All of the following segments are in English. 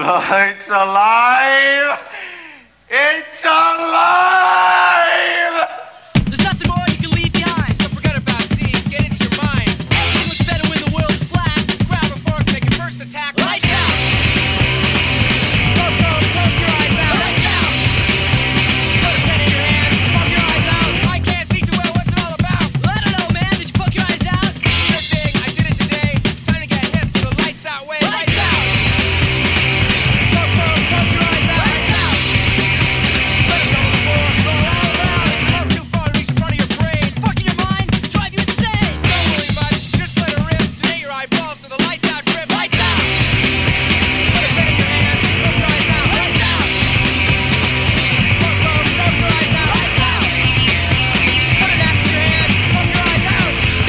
It's alive! It's alive! There's nothing more you can leave behind, so forget about seeing, get into your mind. Anything looks better when the world is black. Grab a fork, make your first attack. Lights out! Poke your eyes out. Lights out! Put a pen in your hand, poke your eyes out. I can't see too well, what's it all about? I don't know, man, did you poke your eyes out? Sure thing, I did it today. It's time to get hip to the lights out way. Lights out! Poke your eyes out. Lights out! Let it go on the floor, roll all around. If you poke too far, reach in front of your brain. Fucking your mind, drive you insane. Don't worry much, just let it rip. Today your eyeballs to the lights out grip. Lights out! Put a pen in your hand, poke your eyes out. Lights out! Poke your eyes out. Lights out! Put an axe in your hand, poke your eyes out.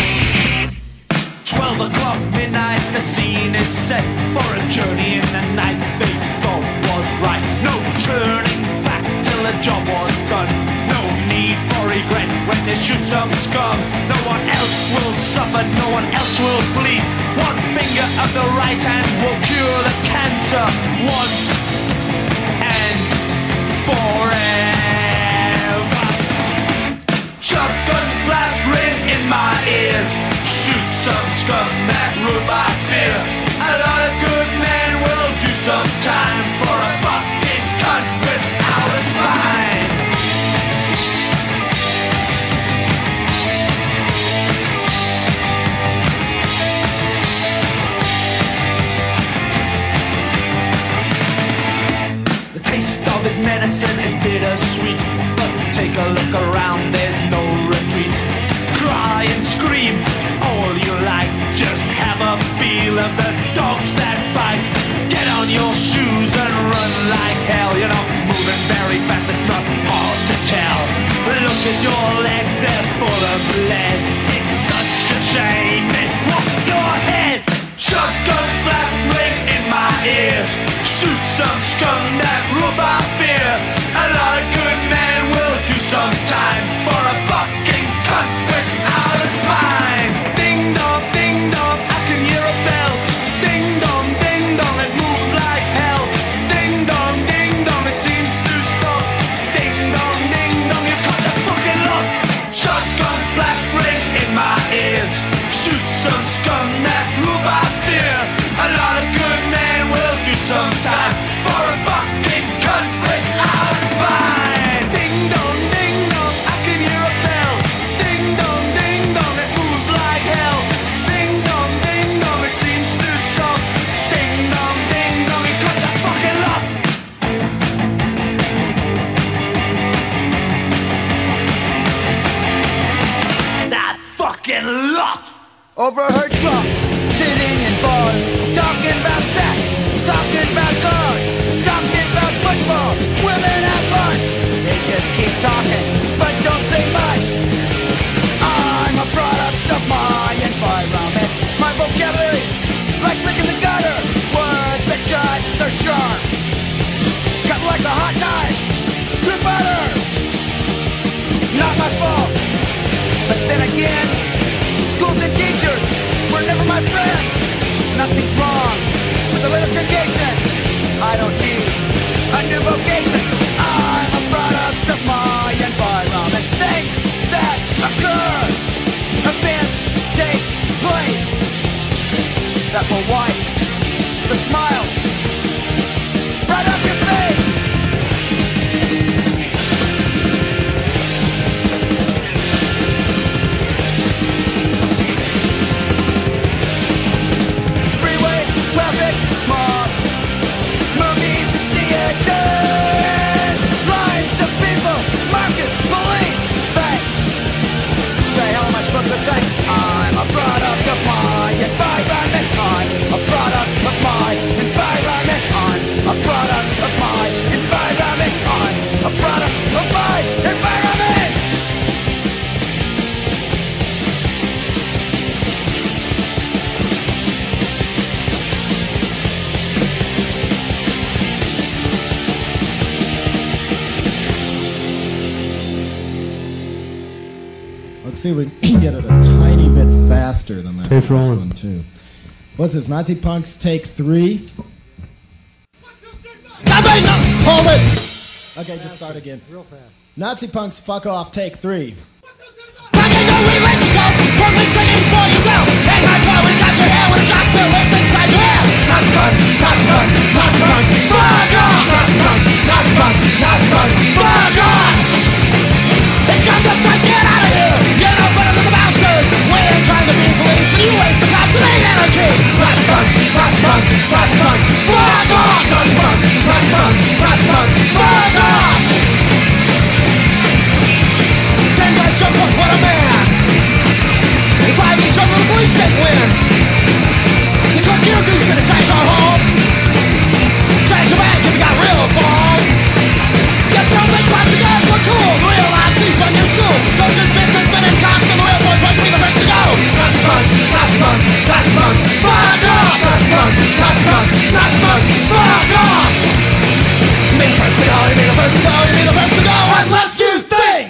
12 o'clock midnight, the scene is set for a journey in the night they thought was right. No turning back till the job was done. No need for regret when they shoot some scum. No one else will suffer, no one else will bleed. One finger of the right hand will cure the cancer once and forever. Shotgun blast ring in my ears. Shoot some scum that rule by fear. A lot of good men will do some time for a fucking cunt without a spine. The taste of his medicine is bittersweet, but take a look around, there's no retreat. Cry and scream all you like, just have a feel of the dogs that bite. Get on your shoes and run like hell. You're not moving very fast, it's not hard to tell. Look at your legs, they're full of lead. It's such a shame it whooped your head. Shotgun blast ring in my ears. Shoot some scum that rule by fear. A lot of good men will do some time for a fucking cunt without a spine. Ding dong, I can hear a bell. Ding dong, it moves like hell. Ding dong, it seems to stop. Ding dong, you cut the fucking lock. Shotgun blast ring in my ears. Shoot some scum that rule by fear. A lot of good men will do some time for a fucking cunt without a spine. Ding dong, I can hear a bell. Ding dong, it moves like hell. Ding dong, it seems to stop. Ding dong, it cuts the fucking lock. That fucking lock. Overheard drunks sitting in bars, talking about sex, talking about cars, talking about football, women at lunch. They just keep talking, but don't say much. I'm a product of my environment. My vocabulary's like licking the gutter. Words that cut so sharp, cut like a hot knife through butter. Not my fault, but then again, schools and teachers were never my friends. Nothing's wrong with a little tradition. I don't need a new vocation. I'm a product of my environment. Things that occur, events take place that will wipe the smile right off your face. Freeway, traffic, smog, movies, theaters, lines of people, markets, police, banks. The hell am I supposed to think? I'm a product of my environment. I'm a product of my environment. I'm a product of my environment. I'm a product of my environment. Let's see if we can get it a tiny bit faster than that last one, too. What's this, Nazi Punks Take 3? 1, 2, Hold it! Okay, just start again. Real fast. Nazi punks, fuck off, take 3. Fucking no religious code, probably singing for yourself. And hardcore, we got your hair when a jock still lives inside your head. Nazi punks, Nazi punks, Nazi punks, fuck off! Nazi punks, Nazi punks, Nazi punks, fuck off! It comes up, straight, get out of here! You're no better than the bouncers! We ain't trying to be police, and you ain't the cops, it ain't anarchy! Nazi punks, Nazi punks, Nazi punks, fuck off! Nazi punks, Nazi punks, Nazi punks, fuck off! 10 guys jump up, what a man! If 5 each other, the police state wins! You took your goose and trash our home! Trash your bank if you got real balls! Yes, don't think class together for cool! The real Nazis run your school! Those just businessmen and cops and the real boys want to be the first to go! Nazi punks, Nazi punks, Nazi punks, fuck off! Nazi punks, Nazi punks, Nazi punks, fuck off! You be the first to go, you be the first to go, you be the first to go, unless you think!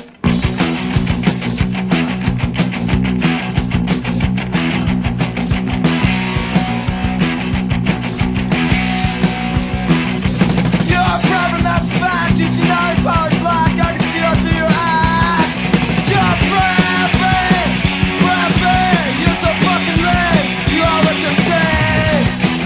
You're a problem, that's fine. Teaching all your powers locked. I can see all through your eyes. You're rapping, rapping. You're so fucking lame. You all look the same.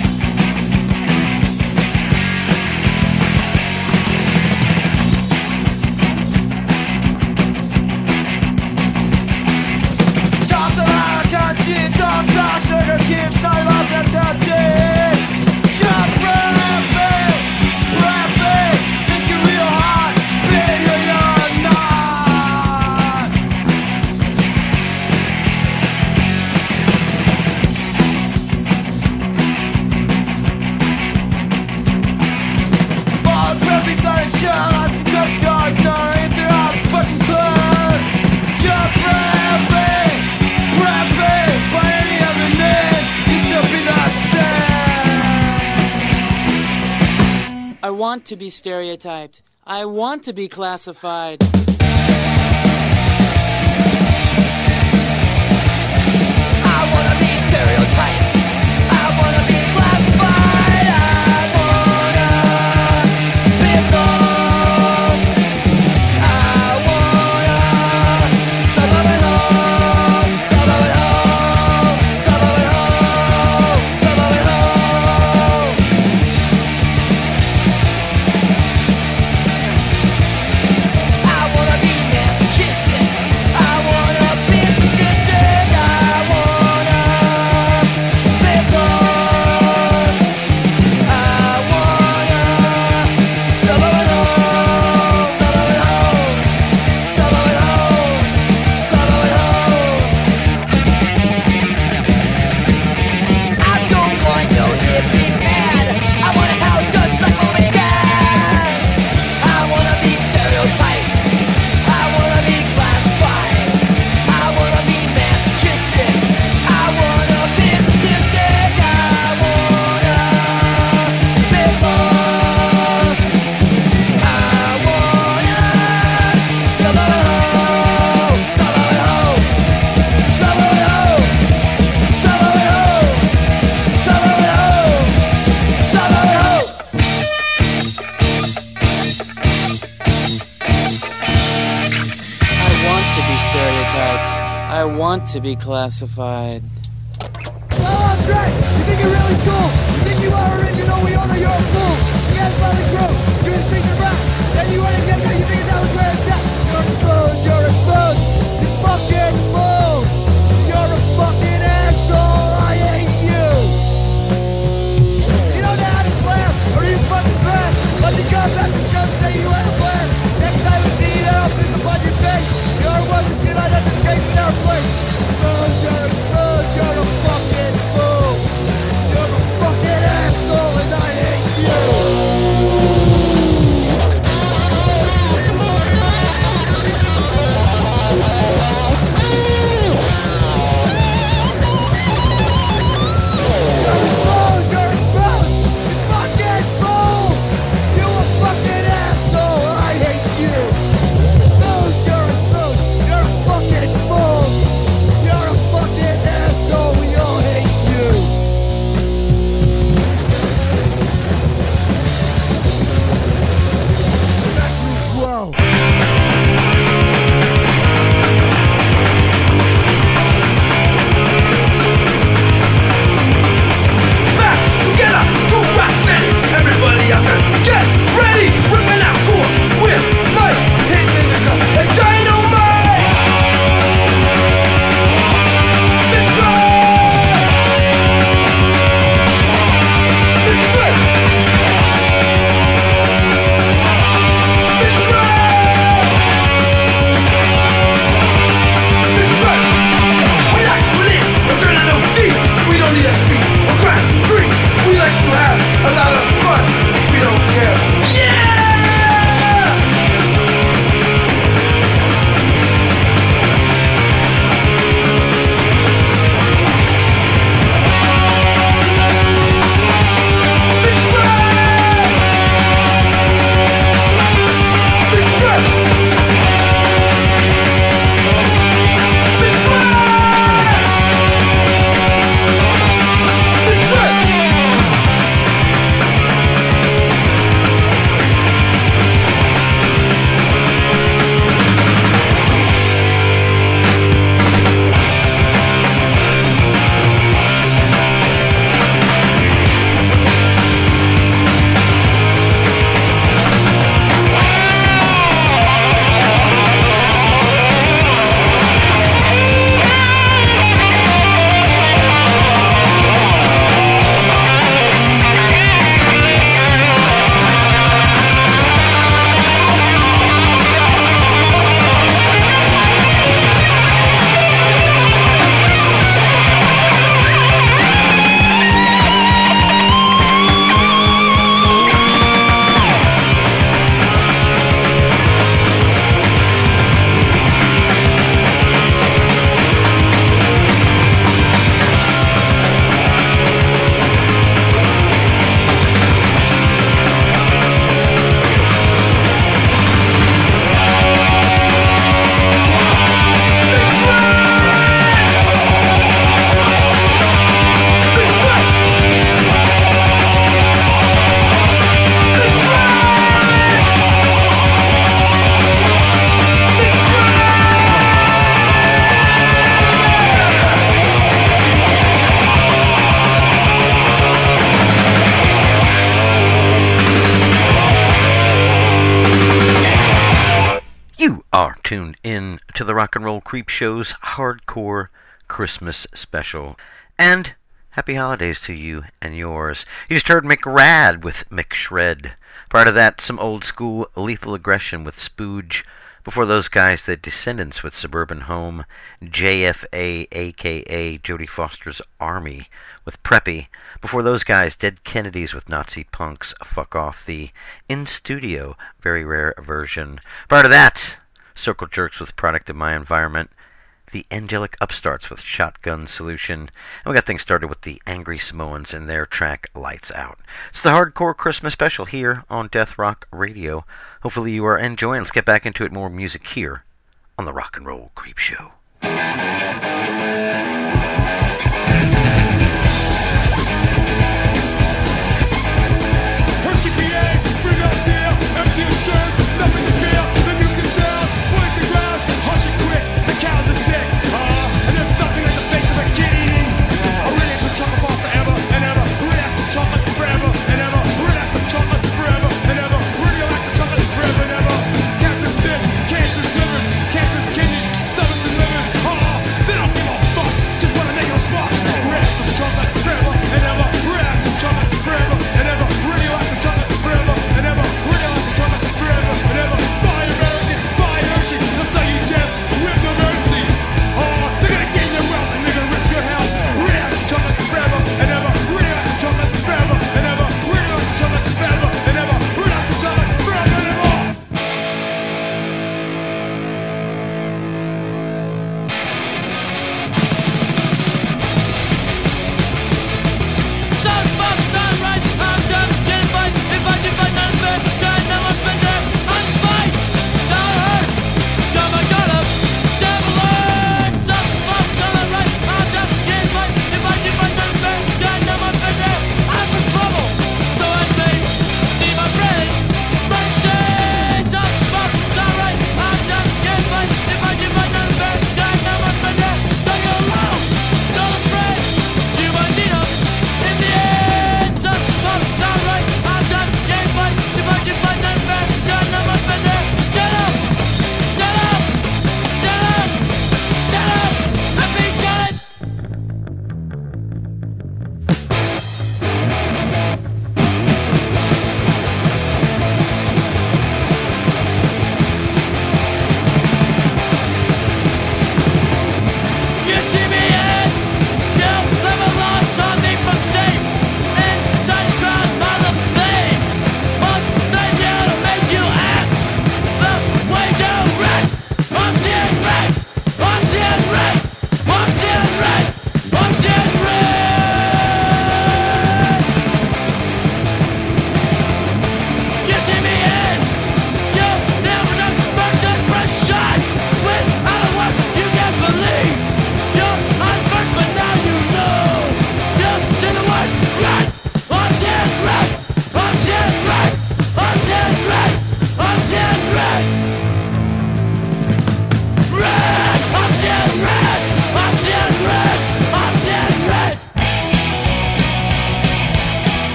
Talk a lot, got jeans, all socks, sugar kids, no love, that's how it is. Jump rapping, rapping. Think you're real hot, baby, you're not. Ball grappies are in shell, I see no guys, no, ain't their house fucking club. Jump rapping, rapping. By any other name, you still be the same. I want to be stereotyped. I want to be classified. I wanna be stereotyped. I wanna be classified. I wanna be alone. I wanna suburban home, suburban home, suburban home, suburban home. I wanna be masochistic. I wanna be sadistic. I wanna be close. I wanna suburban home, suburban home, suburban home, suburban home. I don't want no hippie man. I want a house just like mom and dad. I wanna be stereotyped. I wanna be classified. I wanna be masochistic. I wanna be sadistic. I wanna be alone. I wanna suburban home, suburban home, suburban home, suburban home, suburban home, suburban home. I want to be stereotyped. I want to be classified. Well, I'm Drake. You think you're really cool. You think you are original. We all know you're a fool. You guys by the crew. Doing speaking rap. Then you wanna get that. You think that was where it's at. You're exposed. You're exposed. You fucking fool. You're a fucking asshole. I hate you. You don't know how to slam. Or you fucking crap. Let me come back and show say you had a plan. Next time we see you there, I'll pick up on your face. You're one to see right at the escape in our place. Exposed. You're exposed. You're a fucking fool. You're a fucking asshole and I hate you. tuned in to the Rock and Roll Creep Show's Hardcore Christmas Special. And happy holidays to you and yours. You just heard McRad with McShred. Prior to that, some old school Lethal Aggression with Spooge. Before those guys, the Descendants with Suburban Home. JFA, a.k.a. Jodie Foster's Army with Preppy. Before those guys, Dead Kennedys with Nazi Punks. Fuck Off, the in-studio, very rare version. Prior to that, Circle Jerks with Product of My Environment. The Angelic Upstarts with Shotgun Solution. And we got things started with the Angry Samoans and their track Lights Out. It's the Hardcore Christmas Special here on Death Rock Radio. Hopefully you are enjoying. Let's get back into it. More music here on the Rock and Roll Creep Show. Cancer's livers, cancer's kidneys, stomachs and livers. They don't give a fuck.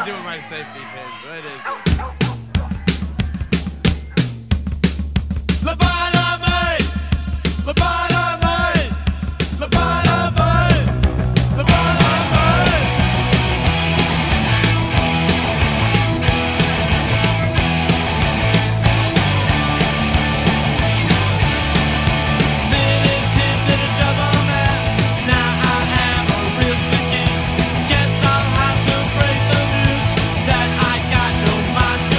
doing my safety pins. What is it? Lobotomy! Lobotomy! Lobotomy! Lobotomy! Did a double man. Now I am a real sick geek. Guess I'll have to break the news that I got no mind to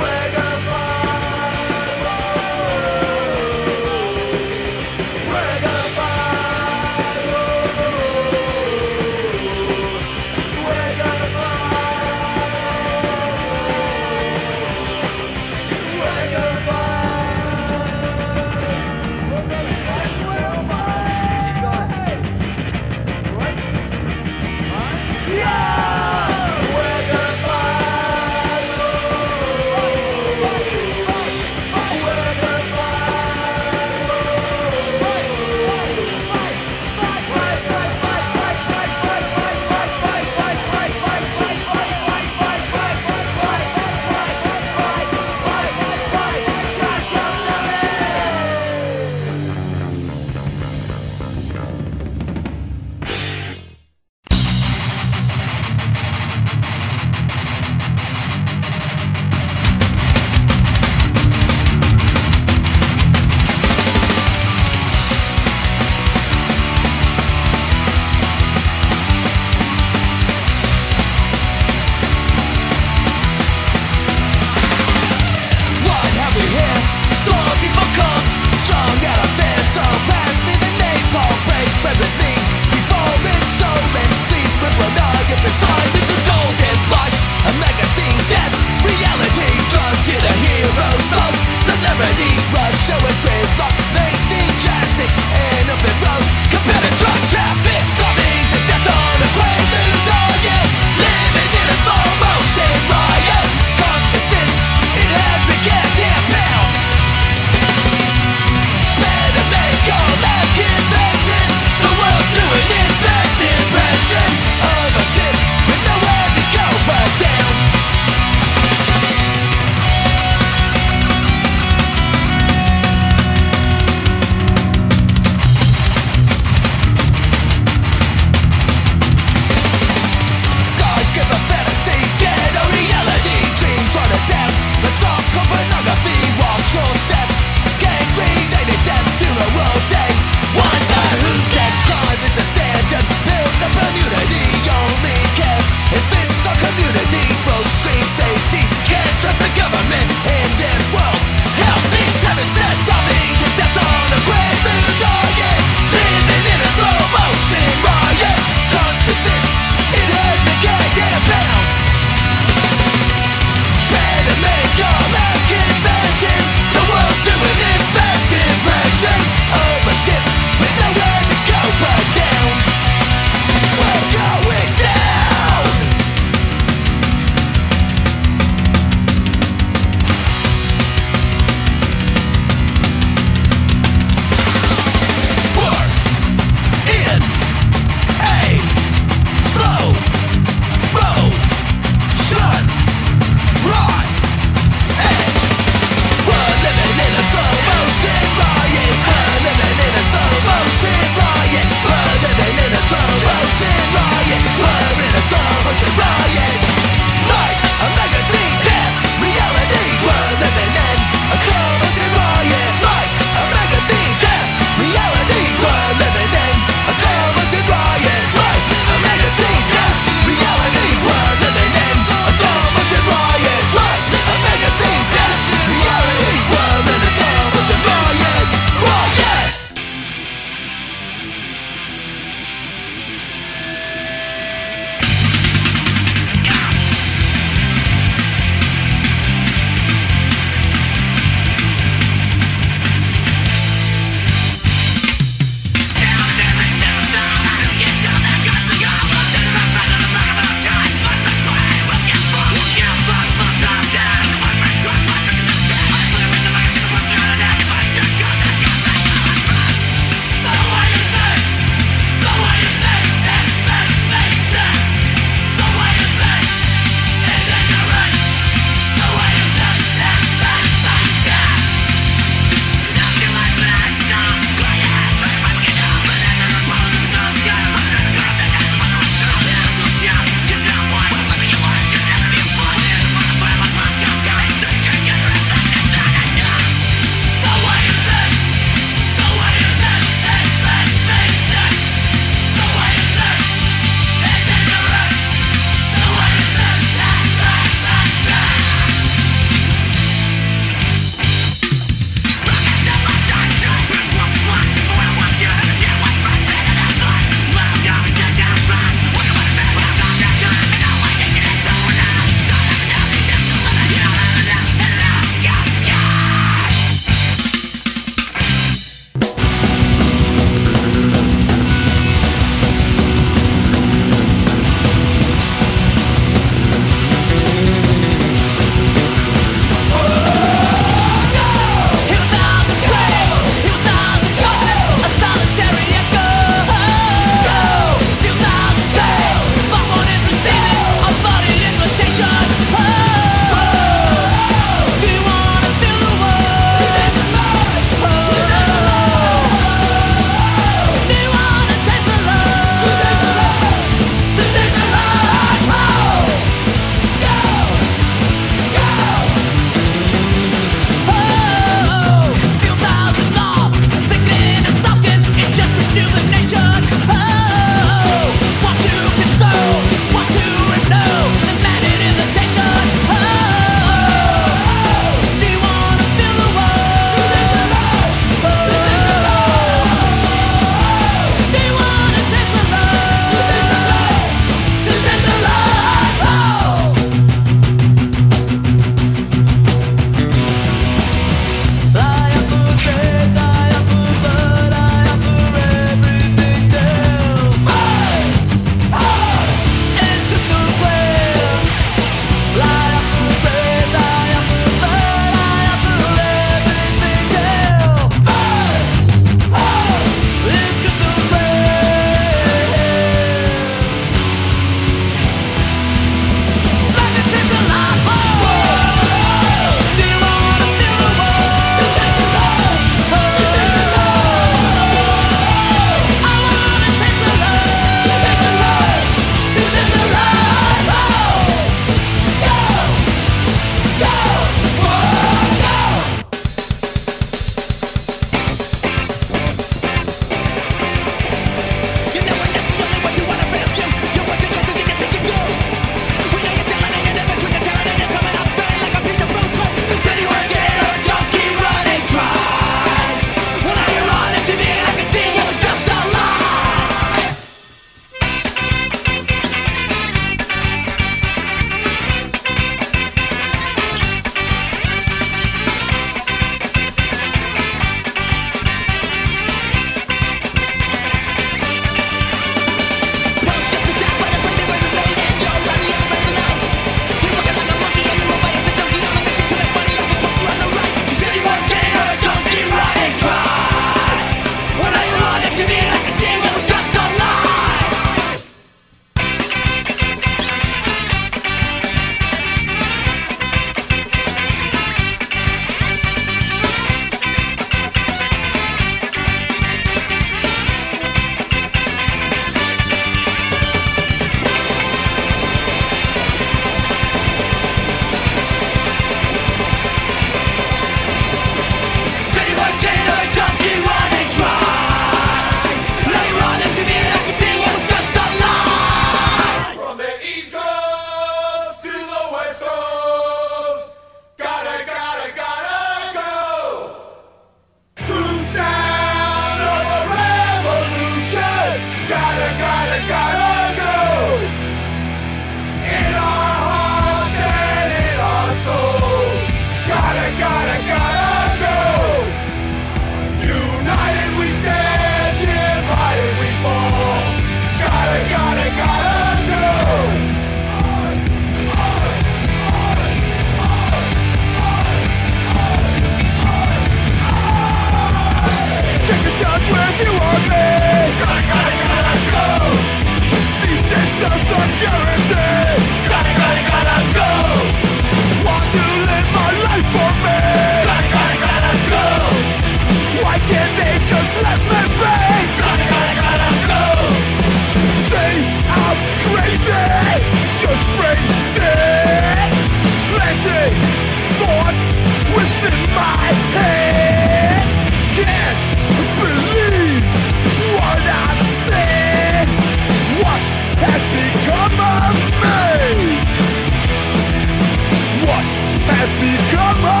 become a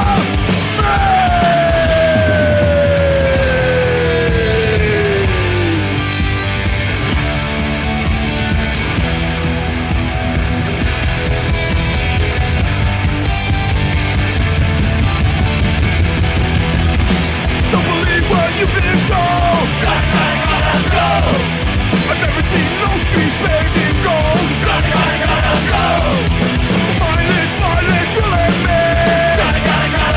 Don't believe what you've been told. Gotta go. I've never seen those streets paved in gold. Gotta go. Mindless, will it be? Gotta go.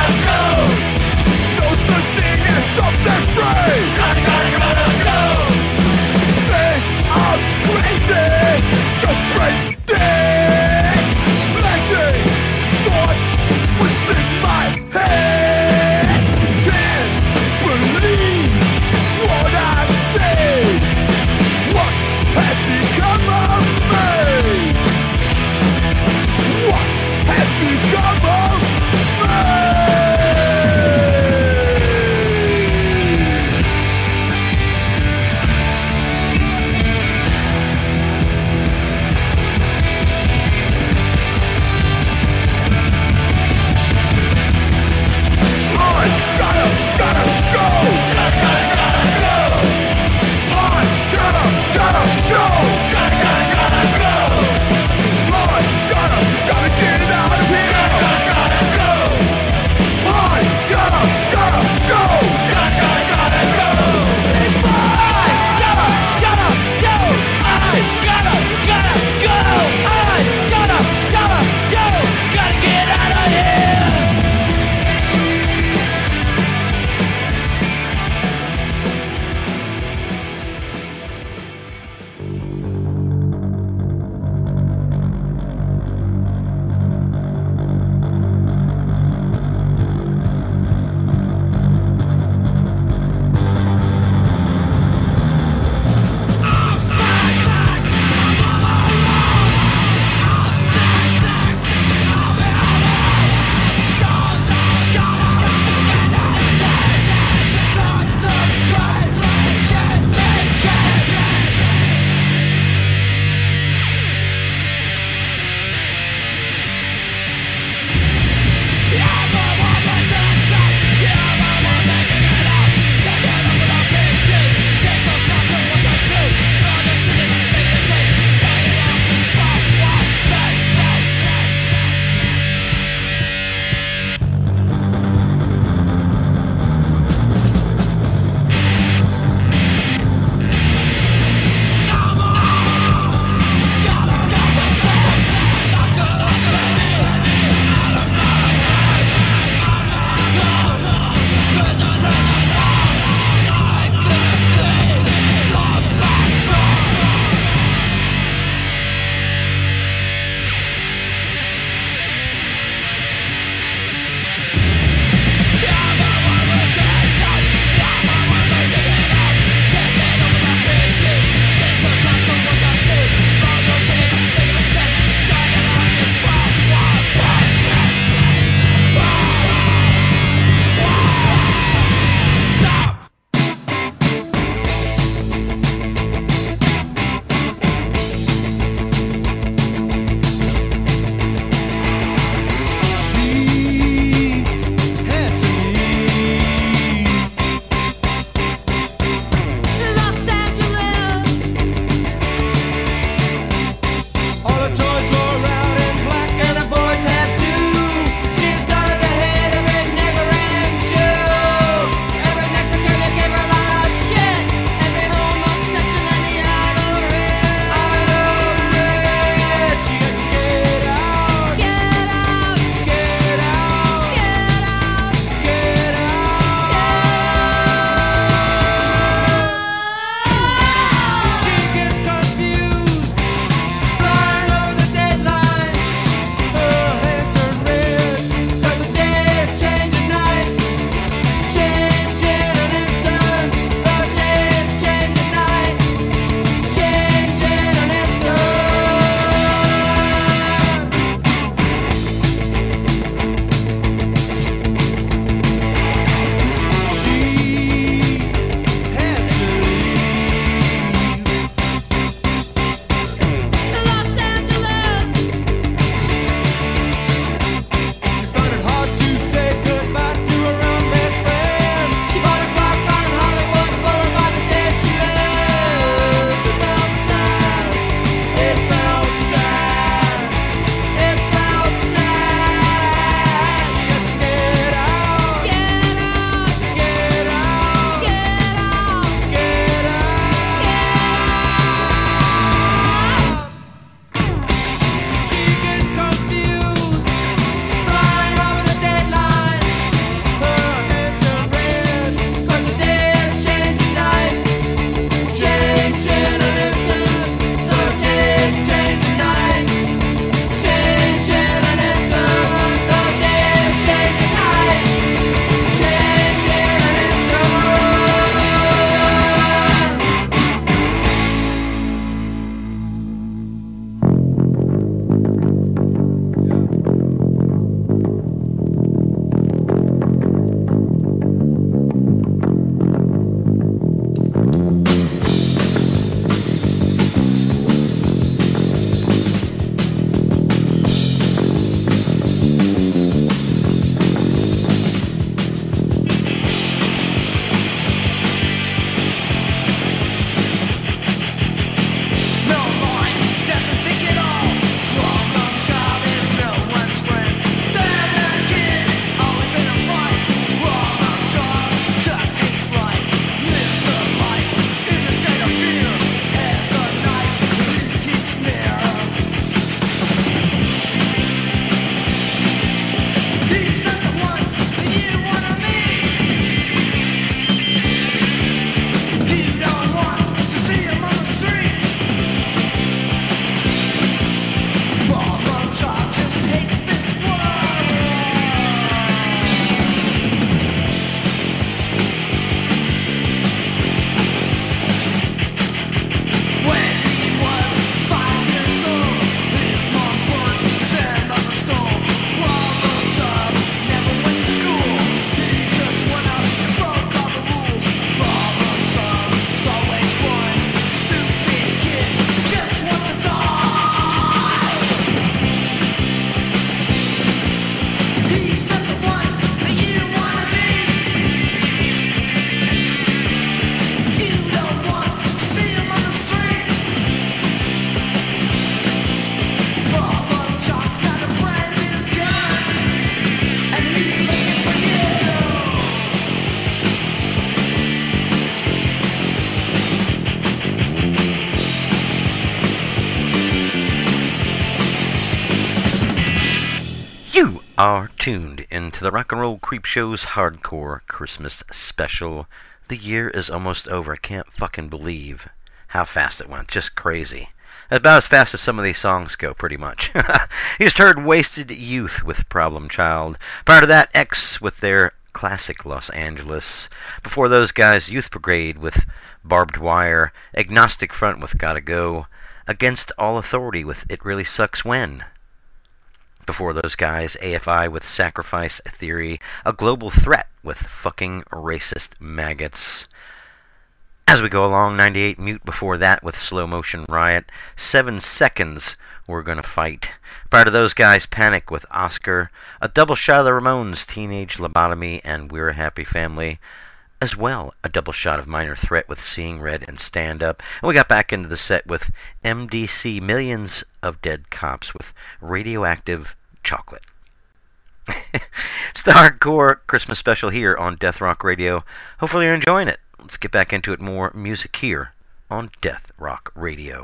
You are tuned into the Rock and Roll Creep Show's Hardcore Christmas Special. The year is almost over. I can't fucking believe how fast it went. Just crazy. About as fast as some of these songs go, pretty much. You just heard Wasted Youth with Problem Child. Prior to that, X with their classic Los Angeles. Before those guys, Youth Brigade with Barbed Wire. Agnostic Front with Gotta Go. Against All Authority with It Really Sucks When. Before those guys, AFI with Sacrifice Theory, A Global Threat with Fucking Racist Maggots. As we go along, 98 Mute before that with Slow Motion Riot, 7 Seconds, We're Gonna Fight. Prior to those guys, Panic with Oscar, a double shot of the Ramones, Teenage Lobotomy, and We're a Happy Family. As well, a double shot of Minor Threat with Seeing Red and Stand Up. And we got back into the set with MDC, Millions of Dead Cops with Radioactive Chocolate. It's the Hardcore Christmas Special here on Death Rock Radio. Hopefully you're enjoying it. Let's get back into it. More music here on Death Rock Radio.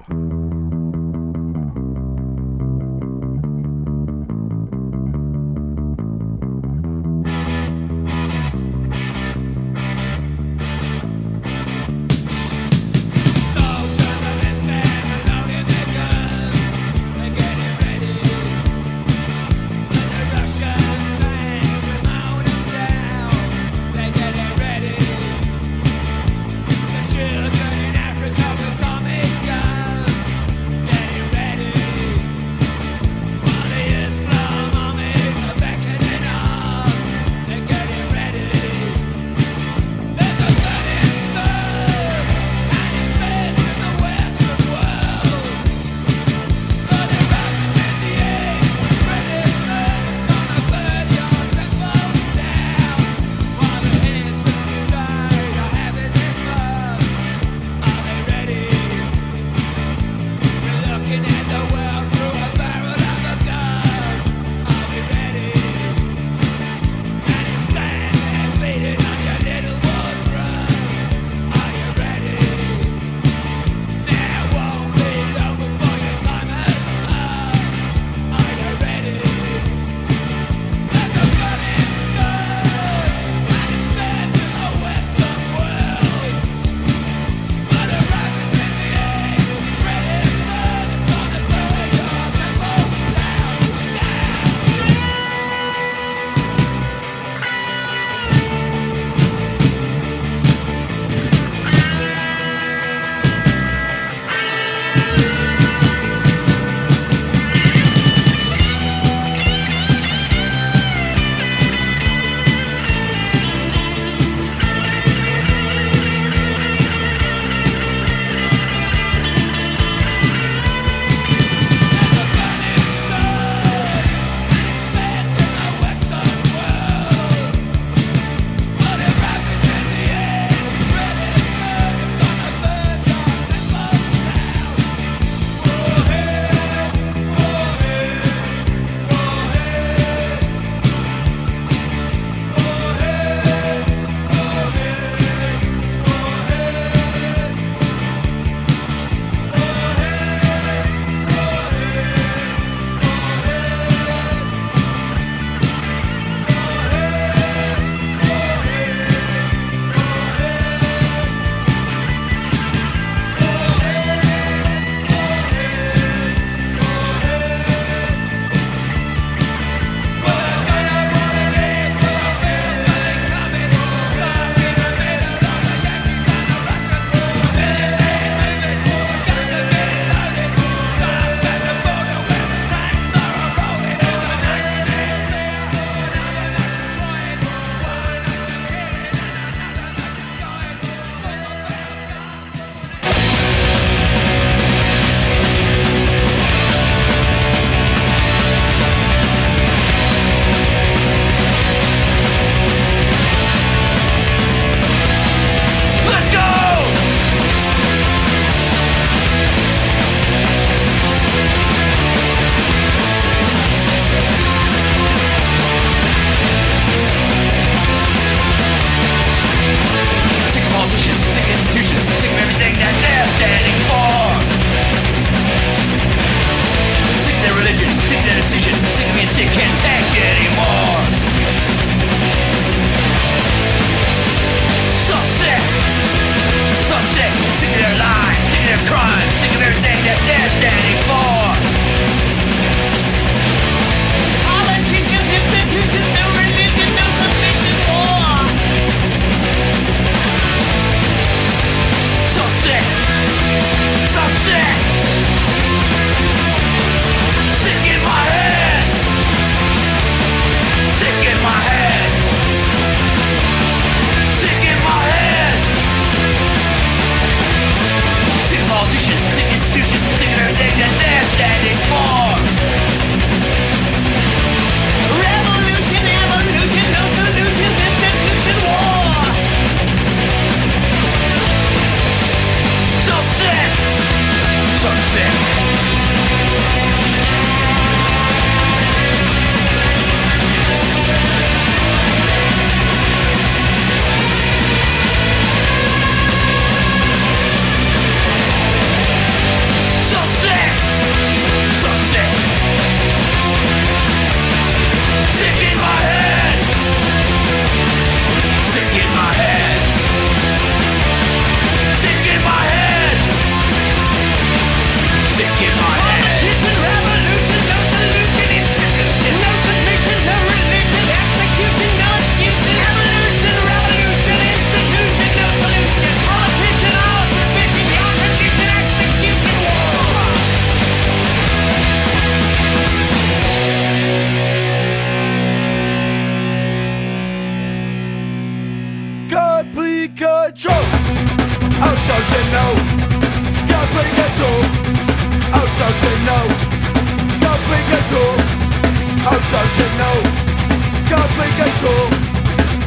Children in Africa with atomic guns.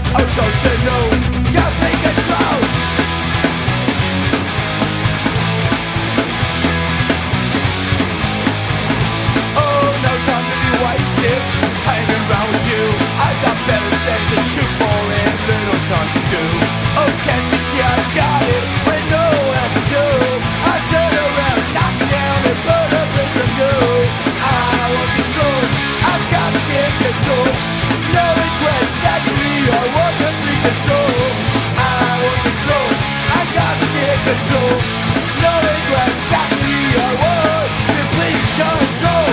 Oh, don't you know? Got me control. Oh, no time to be wasted hanging around with you. I got better things to shoot for and little time to do. Oh, can't you see I got it with no help to do? I turn around, knock it down and put up in some new. I want control, I've got to get control. No regrets, that's me, I want complete control. I want control, I got to get control. No regrets, that's me, I want complete control.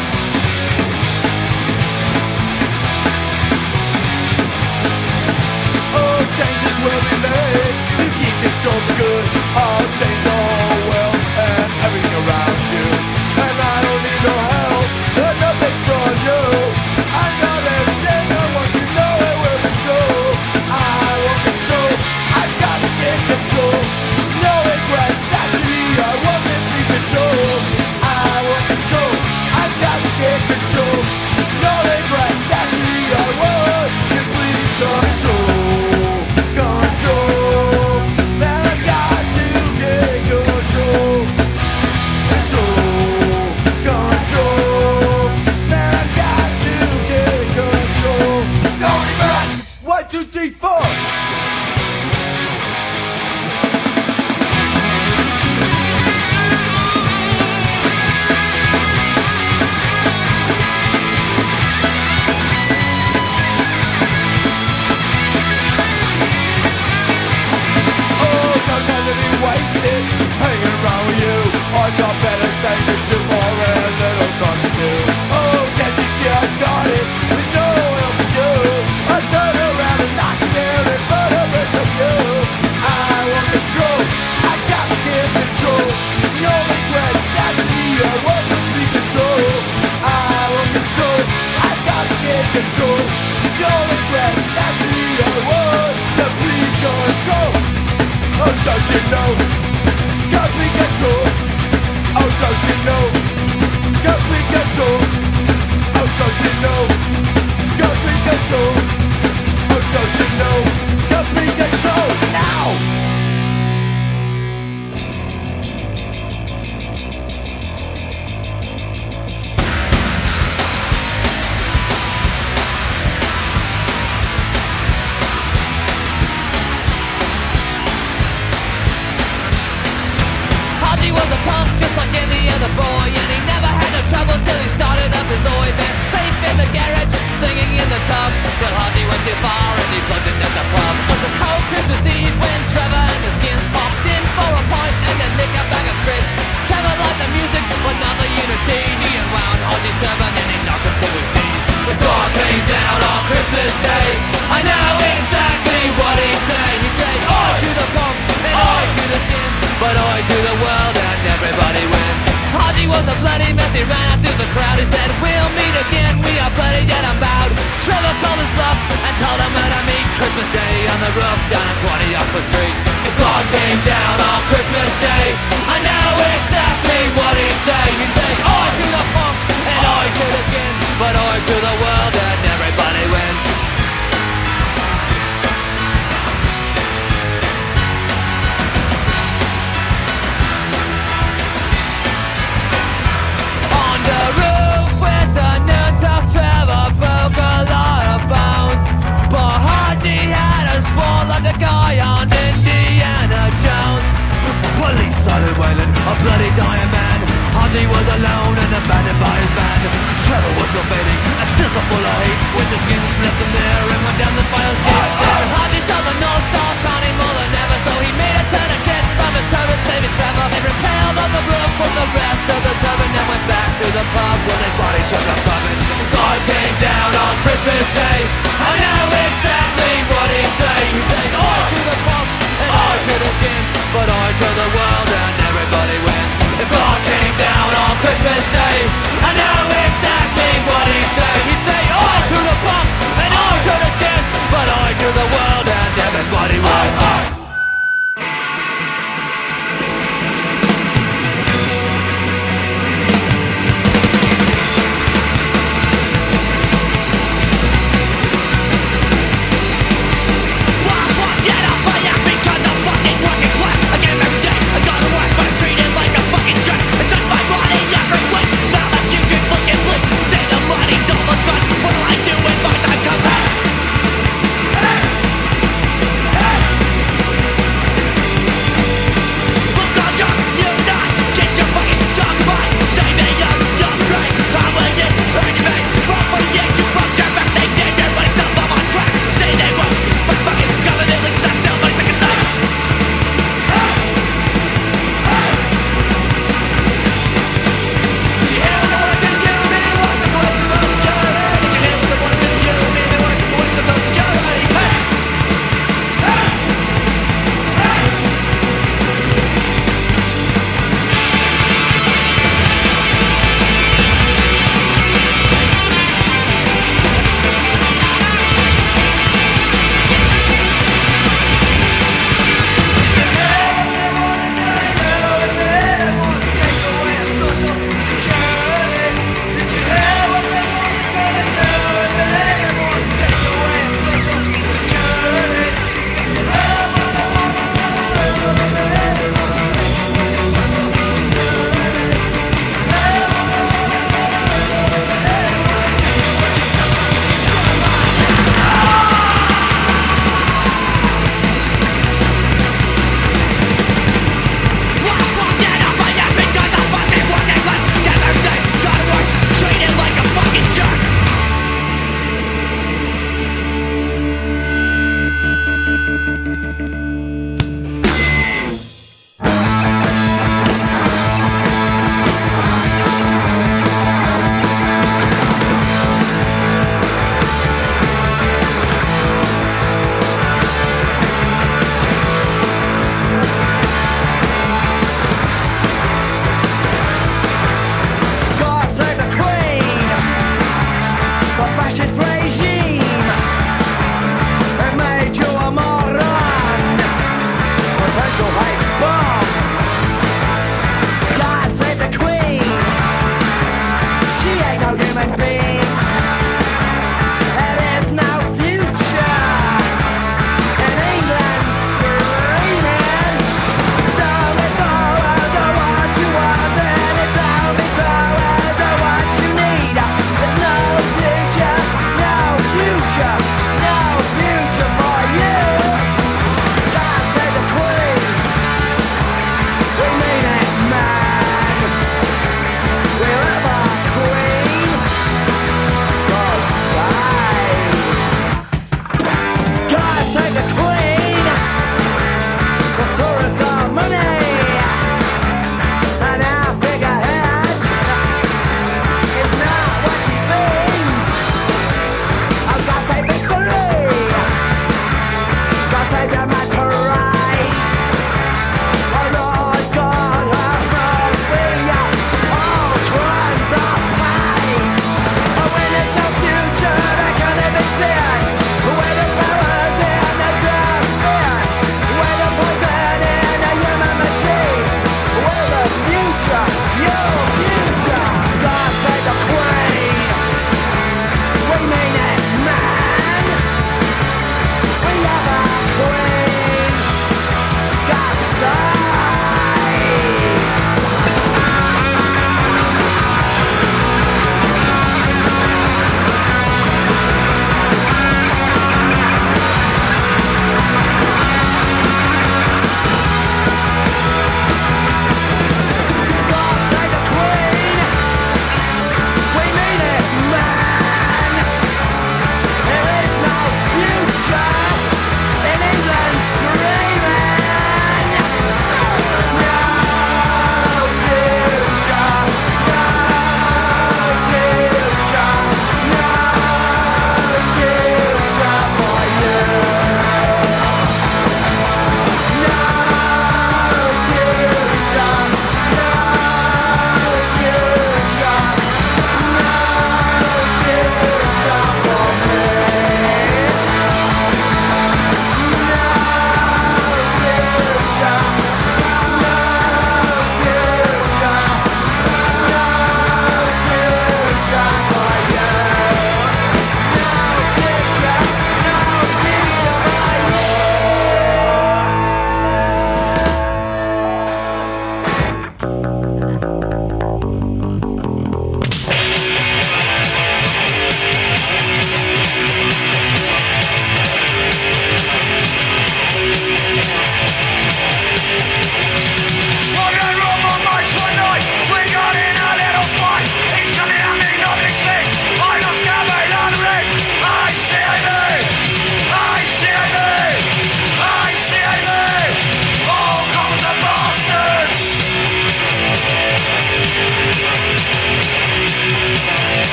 Oh, changes will be made to keep control for good. I'll change all wealth and everything around you. And I don't need no help, there's nothing from you. I got everything I want, you know it will control. I want control, I gotta get control. No regrets, that's me, I want complete control. I want control, I gotta get control. No regrets, that's me, I want complete control. Control, man, I got to get control. Control, control, man, I got to get control. No regrets. 1, 2, 3, 4. Wasted, hanging around with you. I got better things to shoot for and a little time to do. Oh, can't you see I got it with no help from you? I turn around and knock it down and put up with some you. I want control, I got to get control. No regrets, that's me, I want complete control. I want control, I got to get control. No regrets, that's me, I want complete control. Oh, don't you know? Got me control. Oh, don't you know? Got me control. Oh, don't you know? Got me control. Oh, don't you know? Got me control now. He was a punk just like any other boy, and he never had no troubles till he started up his oi band. Safe in the garage, singing in the tub, till Hardy went too far and he plugged in at the pub. It was a cold Christmas Eve when Trevor and the Skins popped in for a pint and then nick a bag of crisps. Trevor liked the music, but not the unity. He unwound Hardy's turban and he knocked him to his knees. The God came down on Christmas Day. I know exactly what he'd say. He'd say, "I to the punks and I to the Skins, but I to the world and everybody wins." Hardy was a bloody mess, he ran out through the crowd. He said, "We'll meet again, we are bloody yet unbowed." Trevor called his bluff and told him where to meet Christmas Day on the roof down on 20 Oxford Street. If God came down on Christmas Day, I know exactly what he'd say. He'd say, "I to the punks and I to the Skins, but I to the world and everybody wins." On the roof with the noon talk, Trevor broke a lot of bones, but Hardy had a swore like the guy on Indiana Jones. Police started wailing, a bloody dying man. Hardy was alone and abandoned by his band. Trevor was still fading and still so full of hate, with the Skins left him there and went down the fire escape. Hardy saw the North Star shining more than ever, so he made a tourniquet from his turban, saving Trevor, and repelled on the roof with the rest of the turban, and went back to the pub where his body shook up rubbing. God came down on Christmas Day. I know exactly what he'd say. He'd say, "I to the punks and I to the Skins, but I to the world and everybody wins." If God came down on Christmas Day, I know exactly what he'd say. He'd say, "I to the punks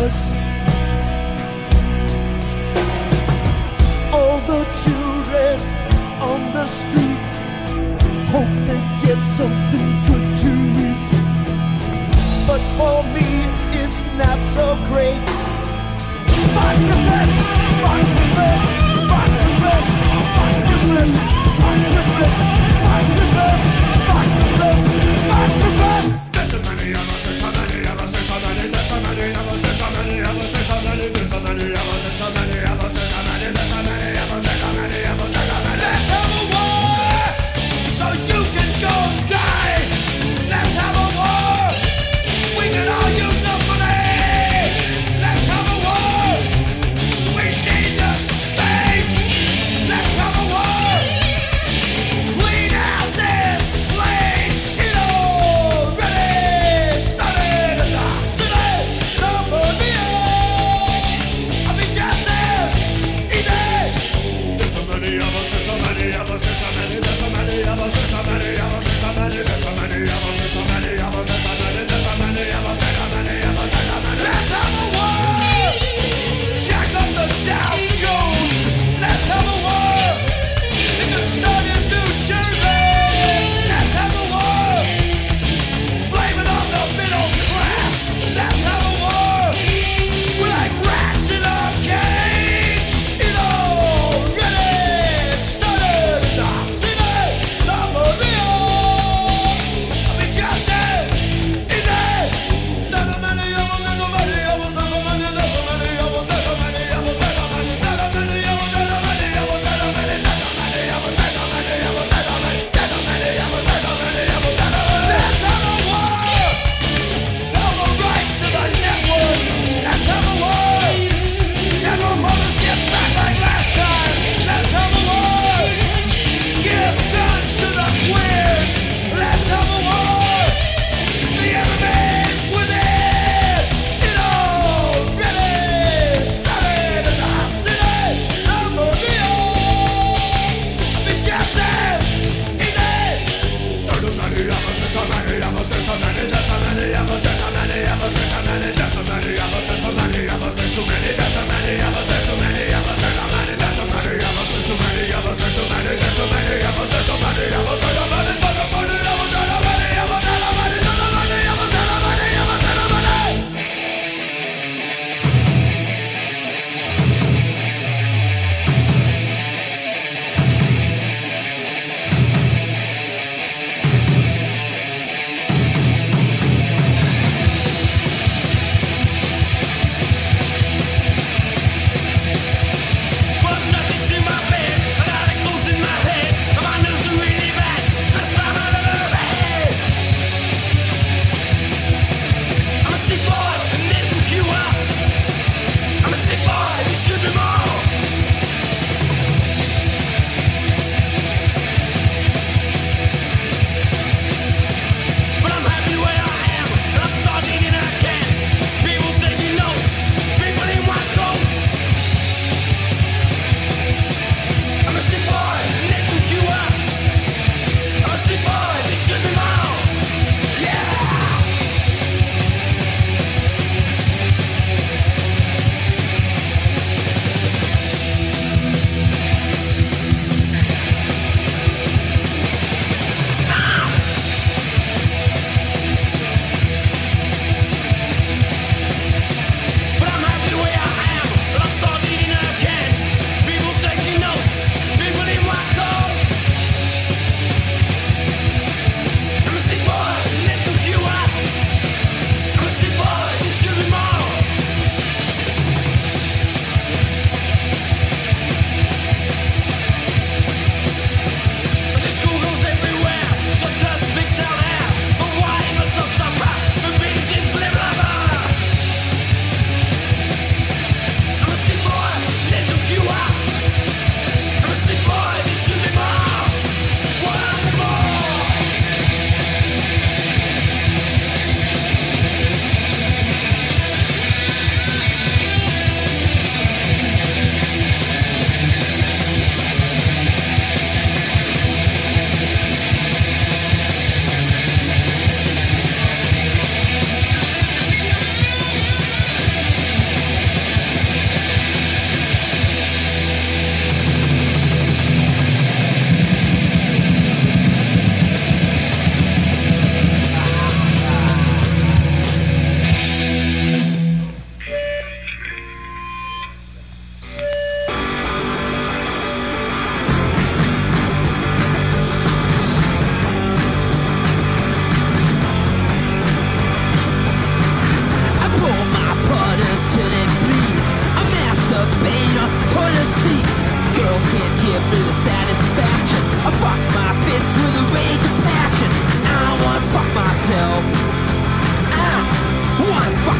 Christmas. All the children on the street hope they get something good to eat. But for me, it's not so great. Fuck Christmas! Fuck Christmas! Fuck Christmas! Fuck Christmas! Fuck Christmas! Fuck Christmas! Fuck Christmas! Fuck Christmas! There's so many of us, there's so many of us, there's so many, there's so many of us, there's so many of us, there's so many, there's so many of us, there's so many of us, there's so many, there's so many of us, there's so many of us, there's so many. Let's have a war so you can go die. Let's have a war. We can all use the money. Let's have a war. We need the space. Let's have a war. Clean out this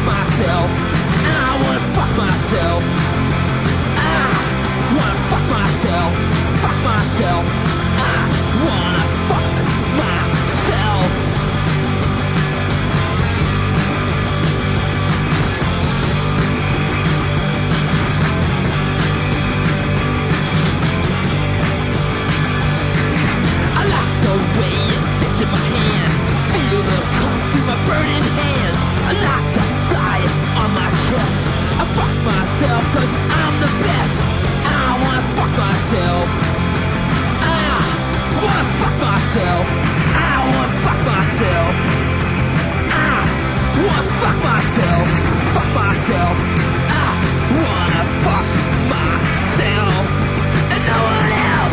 myself. I wanna fuck myself. I wanna fuck myself. Fuck myself. I wanna fuck myself. I like the way it fits in my hand. Feel the cold through my burning hands. I like to fly it on my chest. I fuck myself cause I'm the best. I wanna fuck myself. I wanna fuck myself. I wanna fuck myself. I wanna fuck myself. Fuck myself. I wanna fuck myself. And no one else.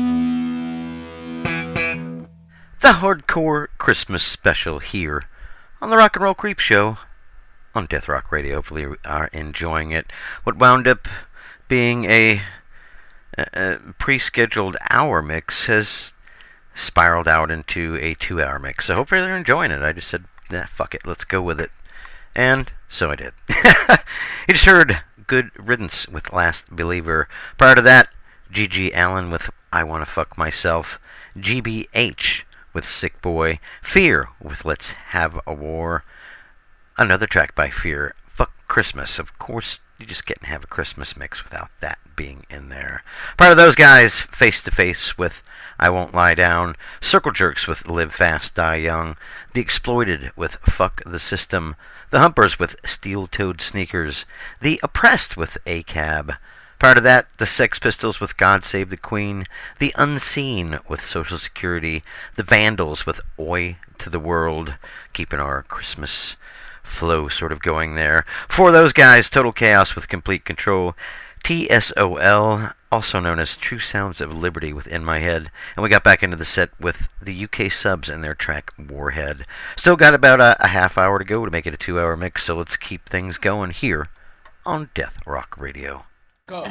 The Hardcore Christmas Special here on the Rock and Roll Creep Show on Death Rock Radio. Hopefully you are enjoying it. What wound up being a pre-scheduled hour mix has spiraled out into a 2-hour mix. So hopefully they're enjoying it. I just said, fuck it, let's go with it. And so I did. You just heard Good Riddance with Last Believer. Prior to that, G.G. Allen with I Wanna Fuck Myself. GBH with Sick Boy. Fear with Let's Have a War. Another track by Fear, Fuck Christmas. Of course, you just can't have a Christmas mix without that being in there. Prior to those guys, Face to Face with I Won't Lie Down. Circle Jerks with Live Fast, Die Young. The Exploited with Fuck the System. The Humpers with Steel-Toed Sneakers. The Oppressed with A-Cab. Prior to that, the Sex Pistols with God Save the Queen. The Unseen with Social Security. The Vandals with Oi to the World. Keeping our Christmas flow sort of going there. For those guys, Total Chaos with Complete Control. TSOL, also known as True Sounds of Liberty with In My Head. And we got back into the set with the UK Subs and their track Warhead. Still got about a half hour to go to make it a 2-hour mix, so let's keep things going here on Death Rock Radio. Go.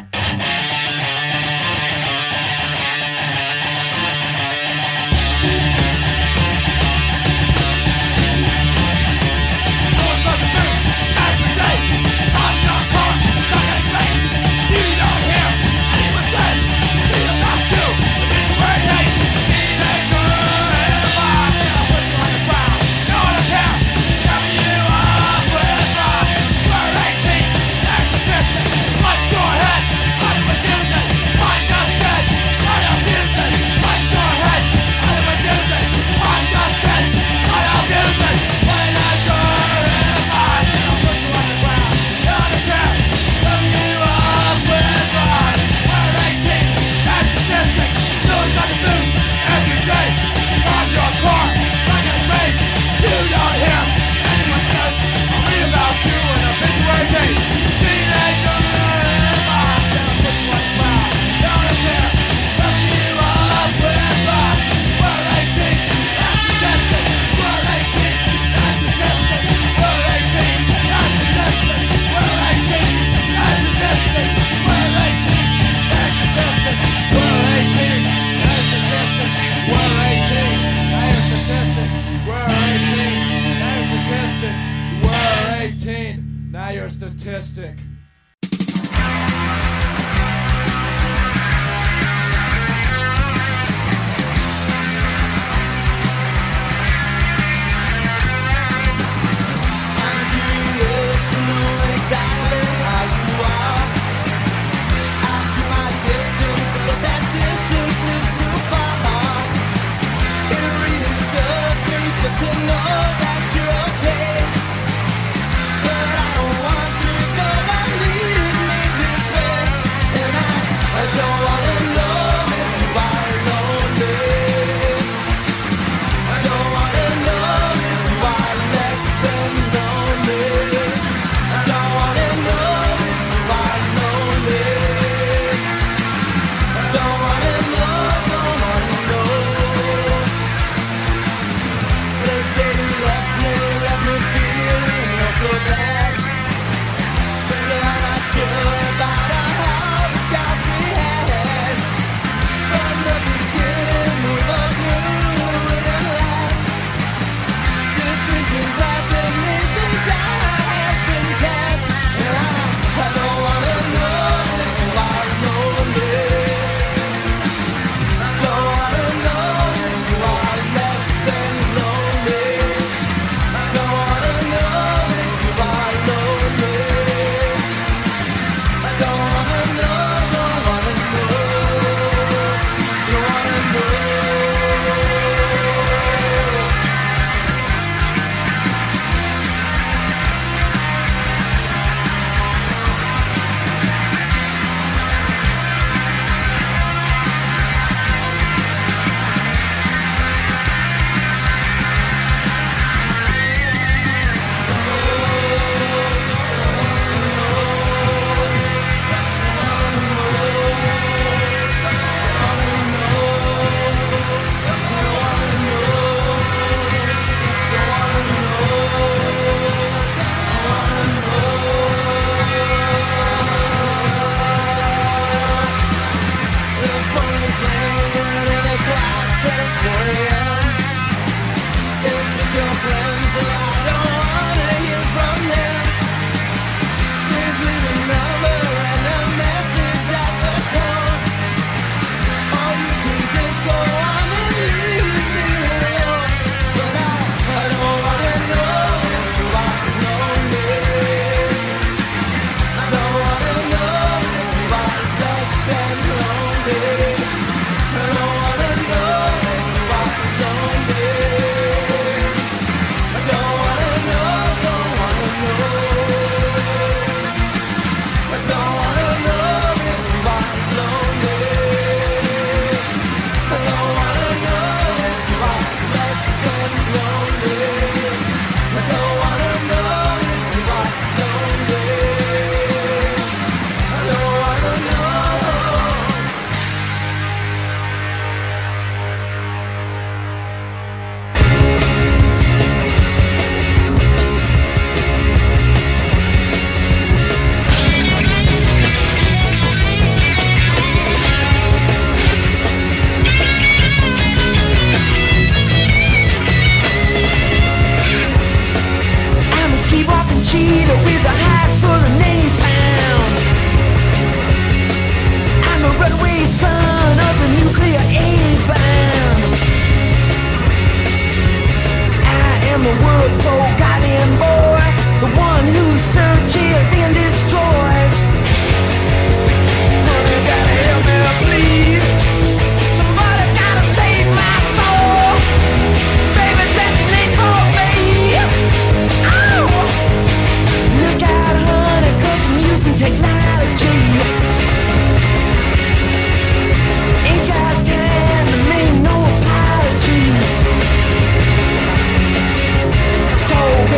Now you're a statistic. To know that you're okay, but I don't want you to go by. cheetah with a hide full of napalm. I'm the runaway son of the nuclear A-bomb. I am the world's forgotten boy, the one who searches and destroys. Honey, gotta help me, please. Somebody gotta save my soul. Baby, detonate for me. Oh! Look out, honey, 'cause I'm using technology. Ain't got time to make no apology. So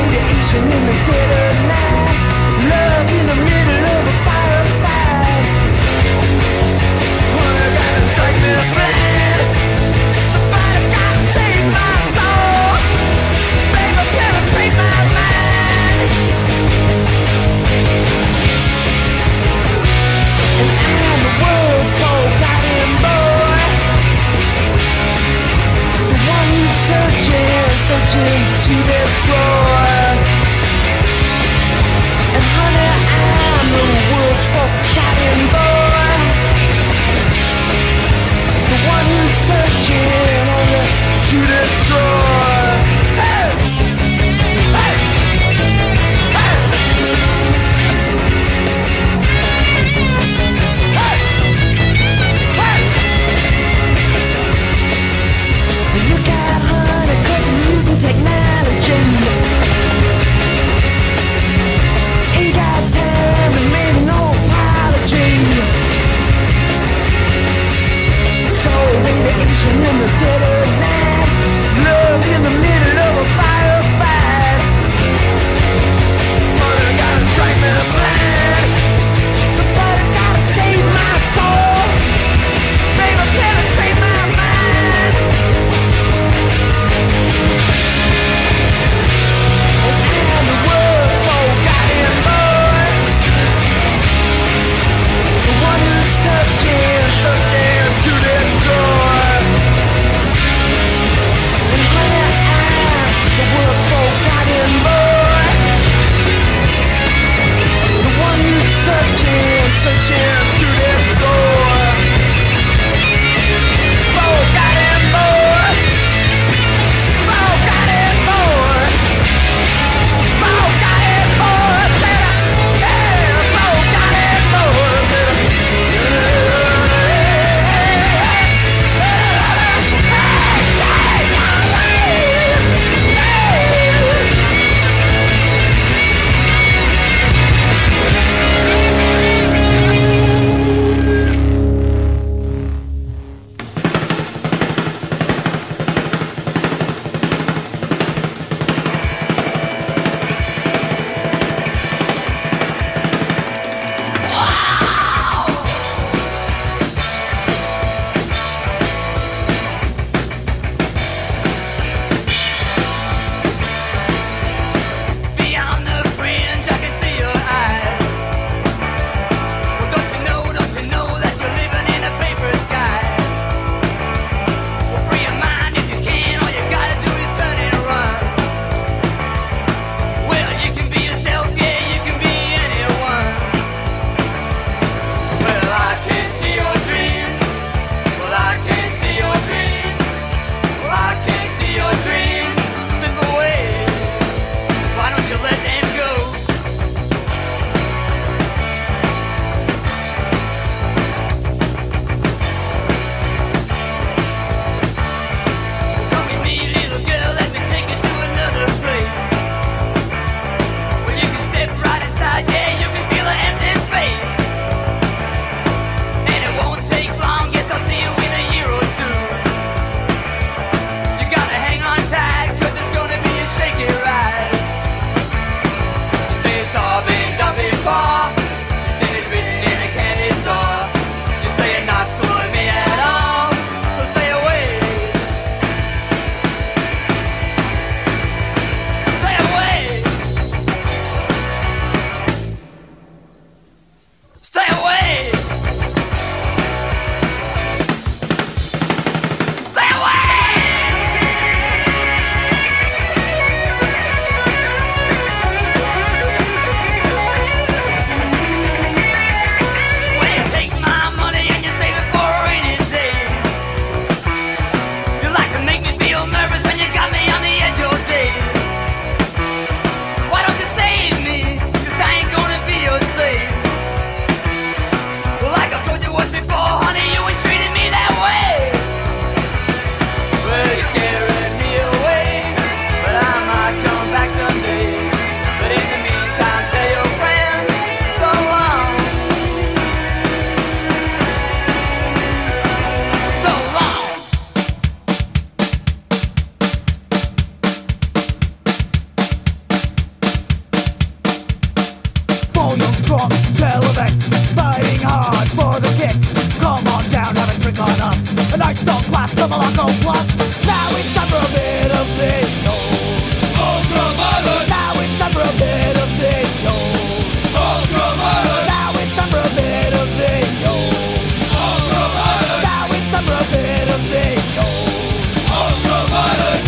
strong, relevant, fighting hard for the kick. Come on down, have a drink on us. A nice stone glass of Morocco Plus. Now it's time for a bit of video. Ultraviolet. Now it's time for a bit of video. Ultraviolet. Now it's time for a bit of video. Ultraviolet. Now it's time for a bit of video. Ultraviolet.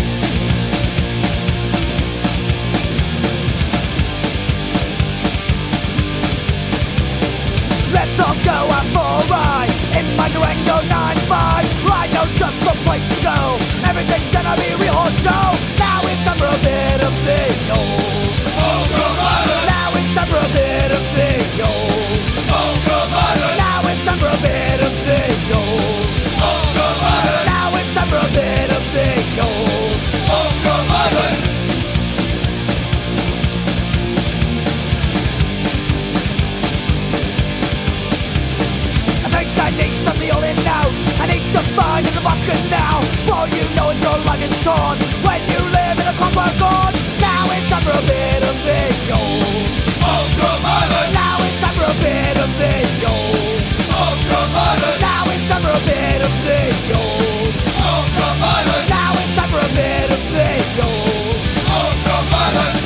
Let's all go out for a ride in my Durango 9-5. Ride no just some place to go. Everything's gonna be real or show. Now it's time for a bit of video. Ultraviolet. Now it's time for a bit of video. Ultraviolet. Now it's time for a bit of video. Ultraviolet. Now it's time for a bit of video. Ultraviolet. I need something all in now. I need to find in the bucket now. For you know it's your luggage torn when you live in a comfort gone. Now it's time for a bit of video. Ultraviolet. Now it's time for a bit of video. Ultraviolet. Now it's time for a bit of video. Ultraviolet. Now it's time for a bit of video. Ultraviolet.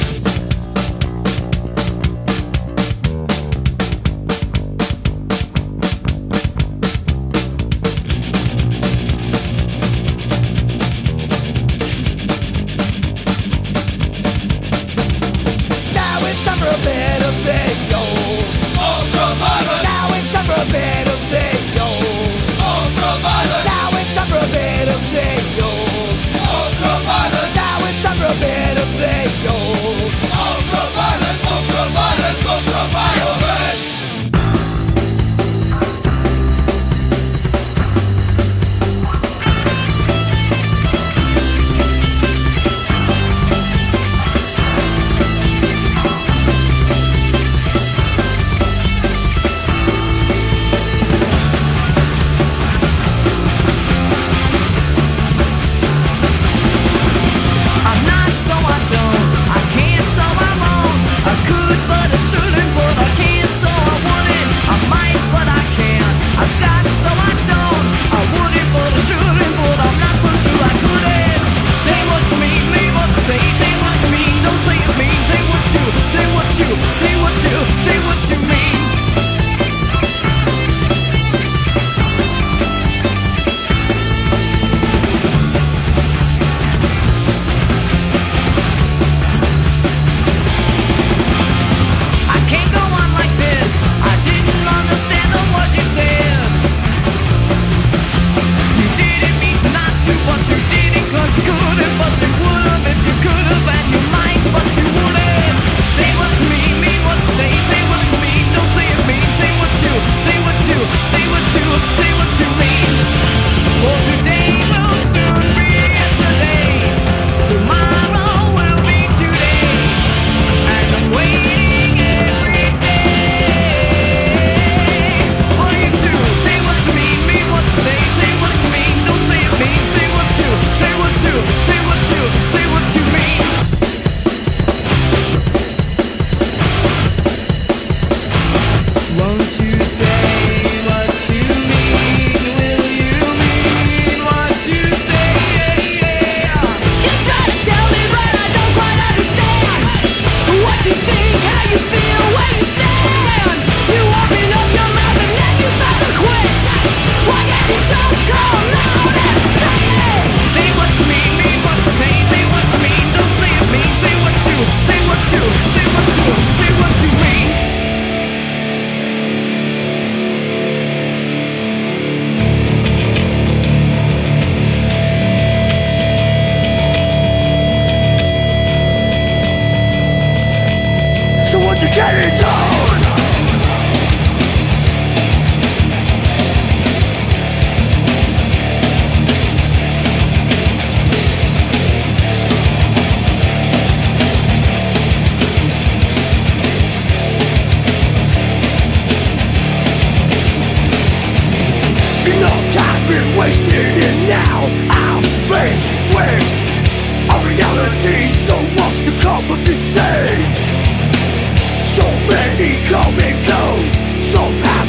reality, so what's to say? So many coming.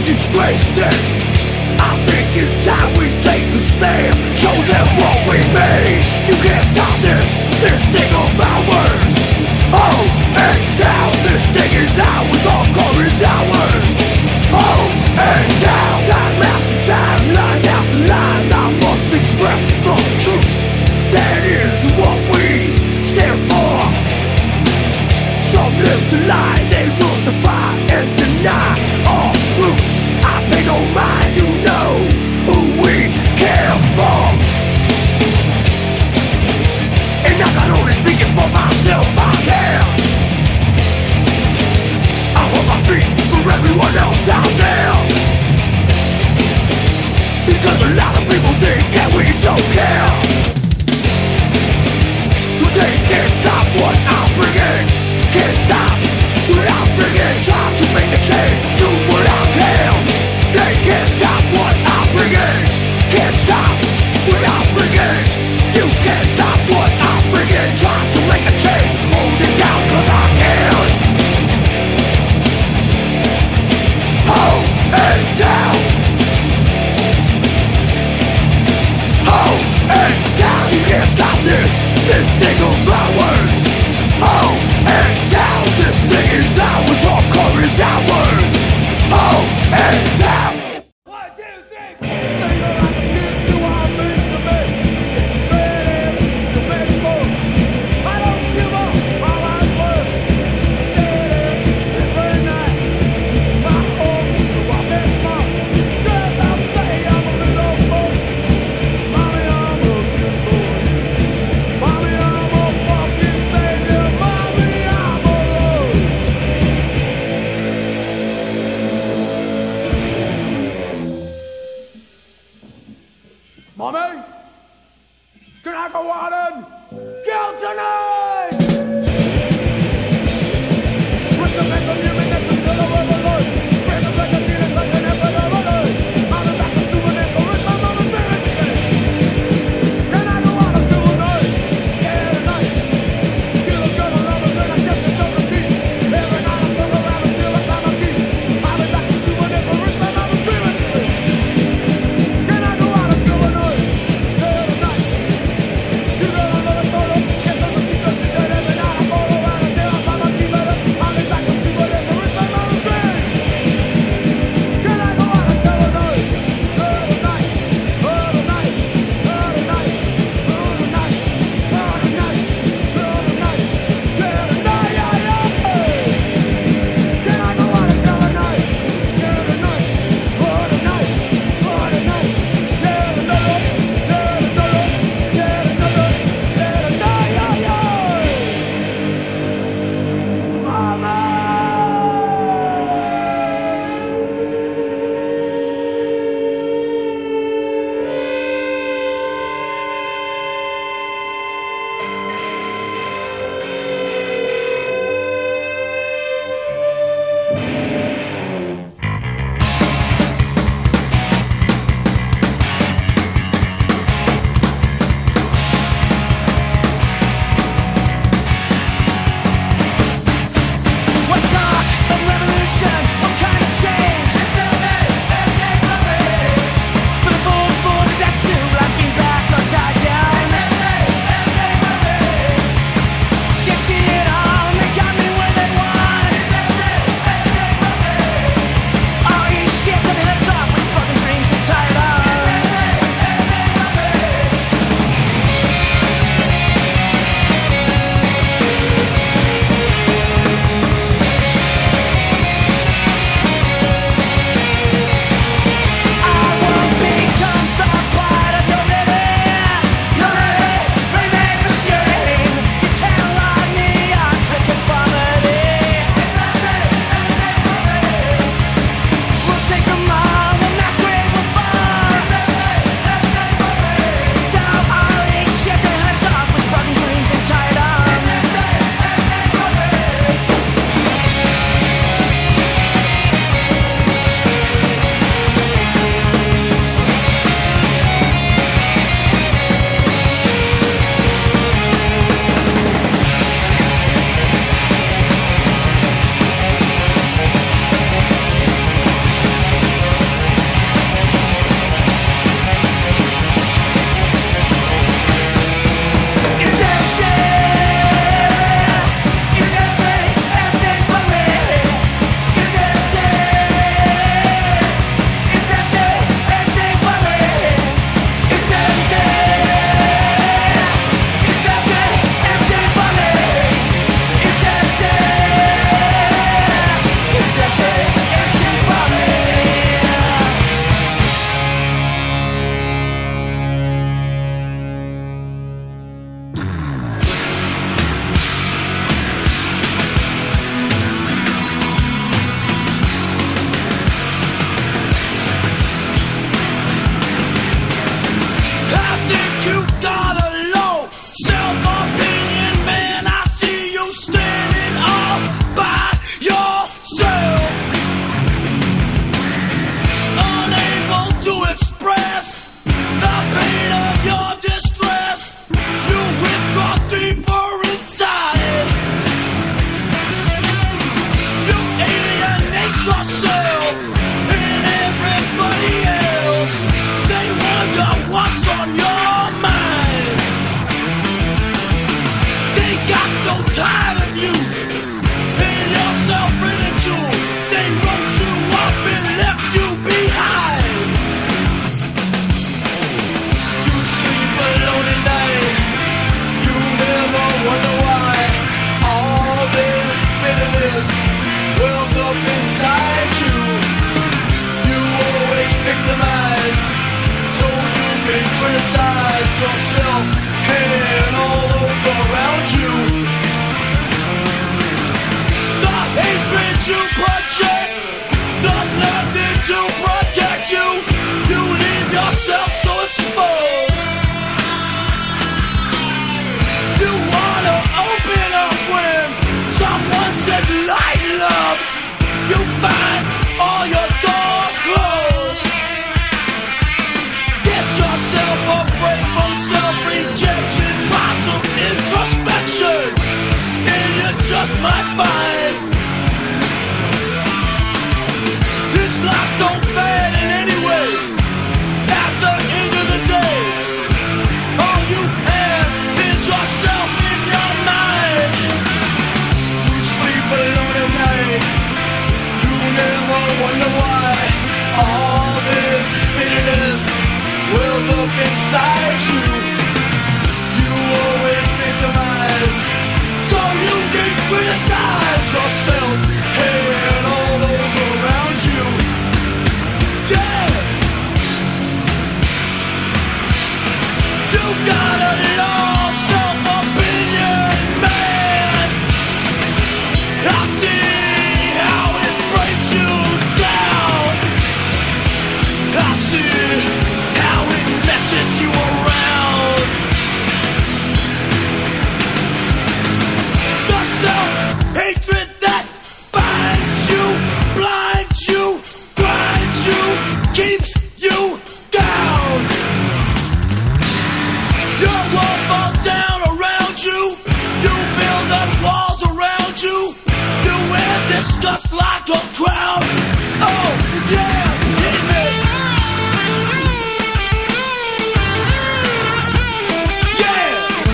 disgraced it. I think it's time we take the stand, show them what we made. You can't stop this thing of ours. Oh, and down, this thing is ours, hardcore is ours. Oh, and down, time after time, line after line, I must express the truth. That is what we stand for. Some live to lie, they will defy and deny all roots. I pay no mind, you know who we care for. And I'm not only speaking for myself, I care. I hope I speak for everyone else out there. Because a lot of people think that we don't care. They can't stop what I'm bringing. Can't stop what I'm bringing. Try to make a change, do what I can. They can't stop what I'm bringing. Can't stop what I'm bringing. You can't stop what I'm bringing. Try to make a change, hold it down 'cause I can. Hold it down. Hold it down. You can't stop this thing of ours. Oh, and down, this thing is ours, hardcore is ours. Oh, and down. 1, 2, 3. to project. There's nothing to protect you. You leave yourself so exposed. You wanna open up when someone says lighten up. You find all your doors closed. Get yourself a break from self-rejection. Try some introspection, and you just might find this life don't bad in any way. At the end of the day, all you have is yourself in your mind. You sleep alone at night. You never wonder why all this bitterness wells up inside you. You always victimize, so you can criticize yourself and all those around you. Yeah, you got a low self-opinion, man. I see how it breaks you down. I see how it messes you around. The self-hatred that binds you, blinds you, grinds you, keeps you down. Your world falls down around you. You build up walls around you. You wear disgust like a crown. Oh, yeah, hit me. Yeah.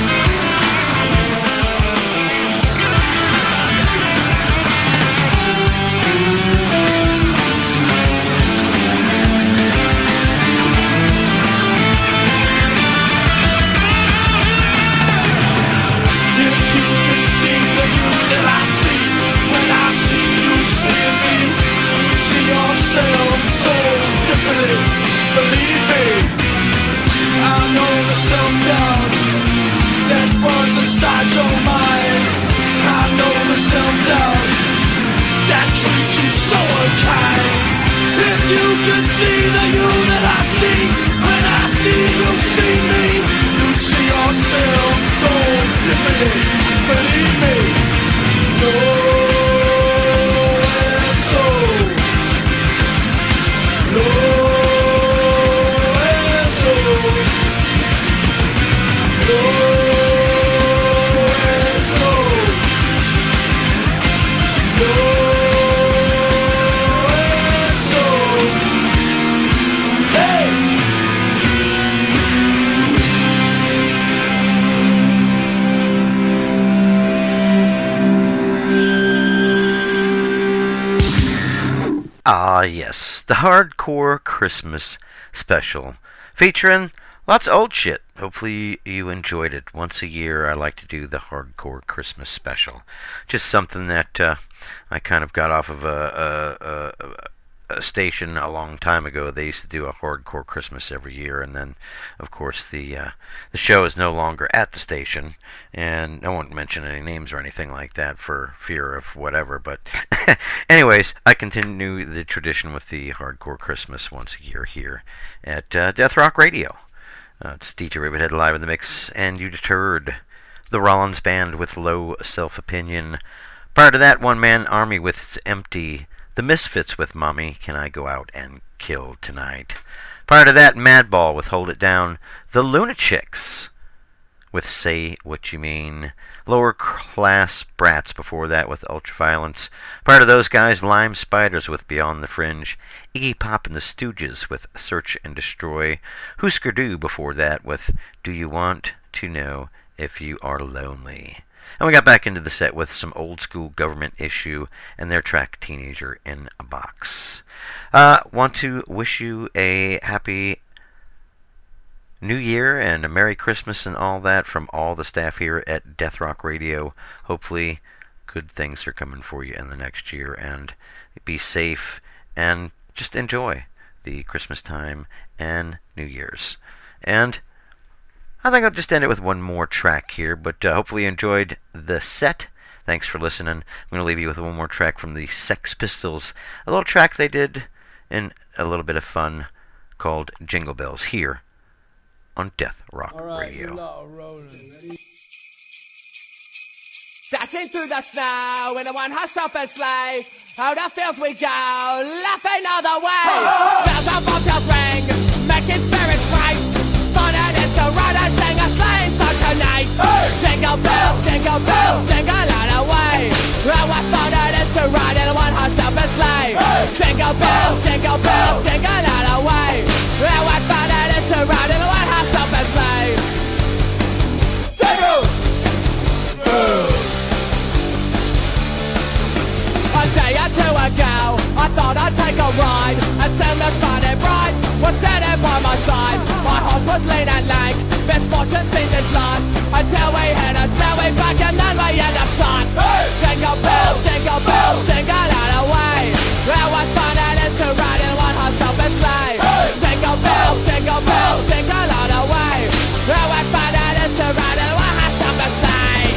If you can see the you that I see, when I see you see me, you see yourself so differently. Believe me, I know the self-doubt that runs inside your mind. I know the self-doubt that treats you so unkind. If you can see the you that I see, when I see you see me, you see yourself so differently. Believe me, nowhere so, nowhere so, nowhere so, nowhere so. Hey! Ah, yes, the Hardcore Christmas Special, featuring lots of old shit. Hopefully you enjoyed it. Once a year I like to do the Hardcore Christmas Special. Just something that I kind of got off of a station a long time ago. They used to do a Hardcore Christmas every year, and then, of course, the show is no longer at the station, and I won't mention any names or anything like that for fear of whatever, but anyways, I continue the tradition with the Hardcore Christmas once a year here at Death Rock Radio. It's DJ Rivethead live in the mix, and you just heard the Rollins Band with Low Self-Opinion. Prior to that, One Man Army with It's Empty, The Misfits with Mommy, Can I Go Out and Kill Tonight? Prior to that, Madball with Hold It Down, The Lunatics with Say What You Mean, Lower Class Brats before that with Ultraviolence. Prior to those guys, Lime Spiders with Beyond the Fringe, Iggy Pop and the Stooges with Search and Destroy, Husker Du before that with Do You Want to Know If You Are Lonely. And we got back into the set with some old school Government Issue and their track Teenager in a Box. Want to wish you a happy New Year and a Merry Christmas and all that from all the staff here at Death Rock Radio. Hopefully good things are coming for you in the next year, and be safe and just enjoy the Christmas time and New Year's. And I think I'll just end it with one more track here, but hopefully you enjoyed the set. Thanks for listening. I'm going to leave you with one more track from the Sex Pistols. A little track they did in a little bit of fun called Jingle Bells here on Death Rock Radio. Dashing through the snow in a one-horse open sleigh. Oh, the fields we go, laughing all the way. Bells on bobtails ring, making spirits bright. Fun it is to ride and sing a sleighing song tonight. Jingle bells, jingle all the way. Oh, what fun it is to ride in a one-horse open sleigh. Jingle bells, jingle all the way. Oh, what fun it is to ride in a one-horse open sleigh. Jingle bells. A day or two ago, I thought I'd take a ride. As soon as Funny Bride was sitting by my side, my horse was lean and lank, misfortune seemed his lot, until we hit a snowy back and then we end up shot. Jingle bells, jingle all the way. Oh, what fun it is to ride in one horse open sleigh. Jingle bells, jingle all the way. Oh, what fun it is to ride in one horse open sleigh.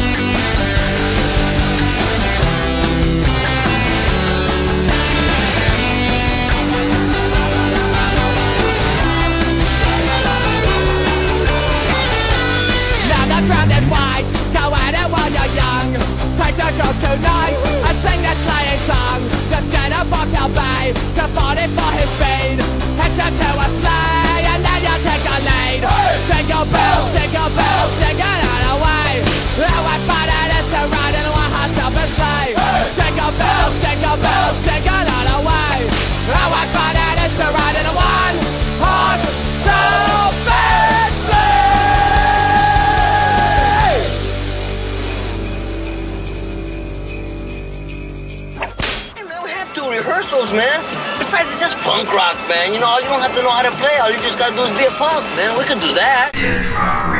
The ground is white, go at it while you're young. Take the girls tonight and sing their sleighing song. Just get a bobtail bay to party for his speed. Hitch him to a sleigh and then you take the lead. Jingle bells, jingle all the way. Oh, what fun it is to ride in a one-horse open sleigh. Jingle bells, jingle all the way. Oh, what fun it is to ride in a one-horse open sleigh. Rehearsals, man. Besides, it's just punk rock, man. You know, all you don't have to know how to play. All you just gotta do is be a punk, man. We can do that.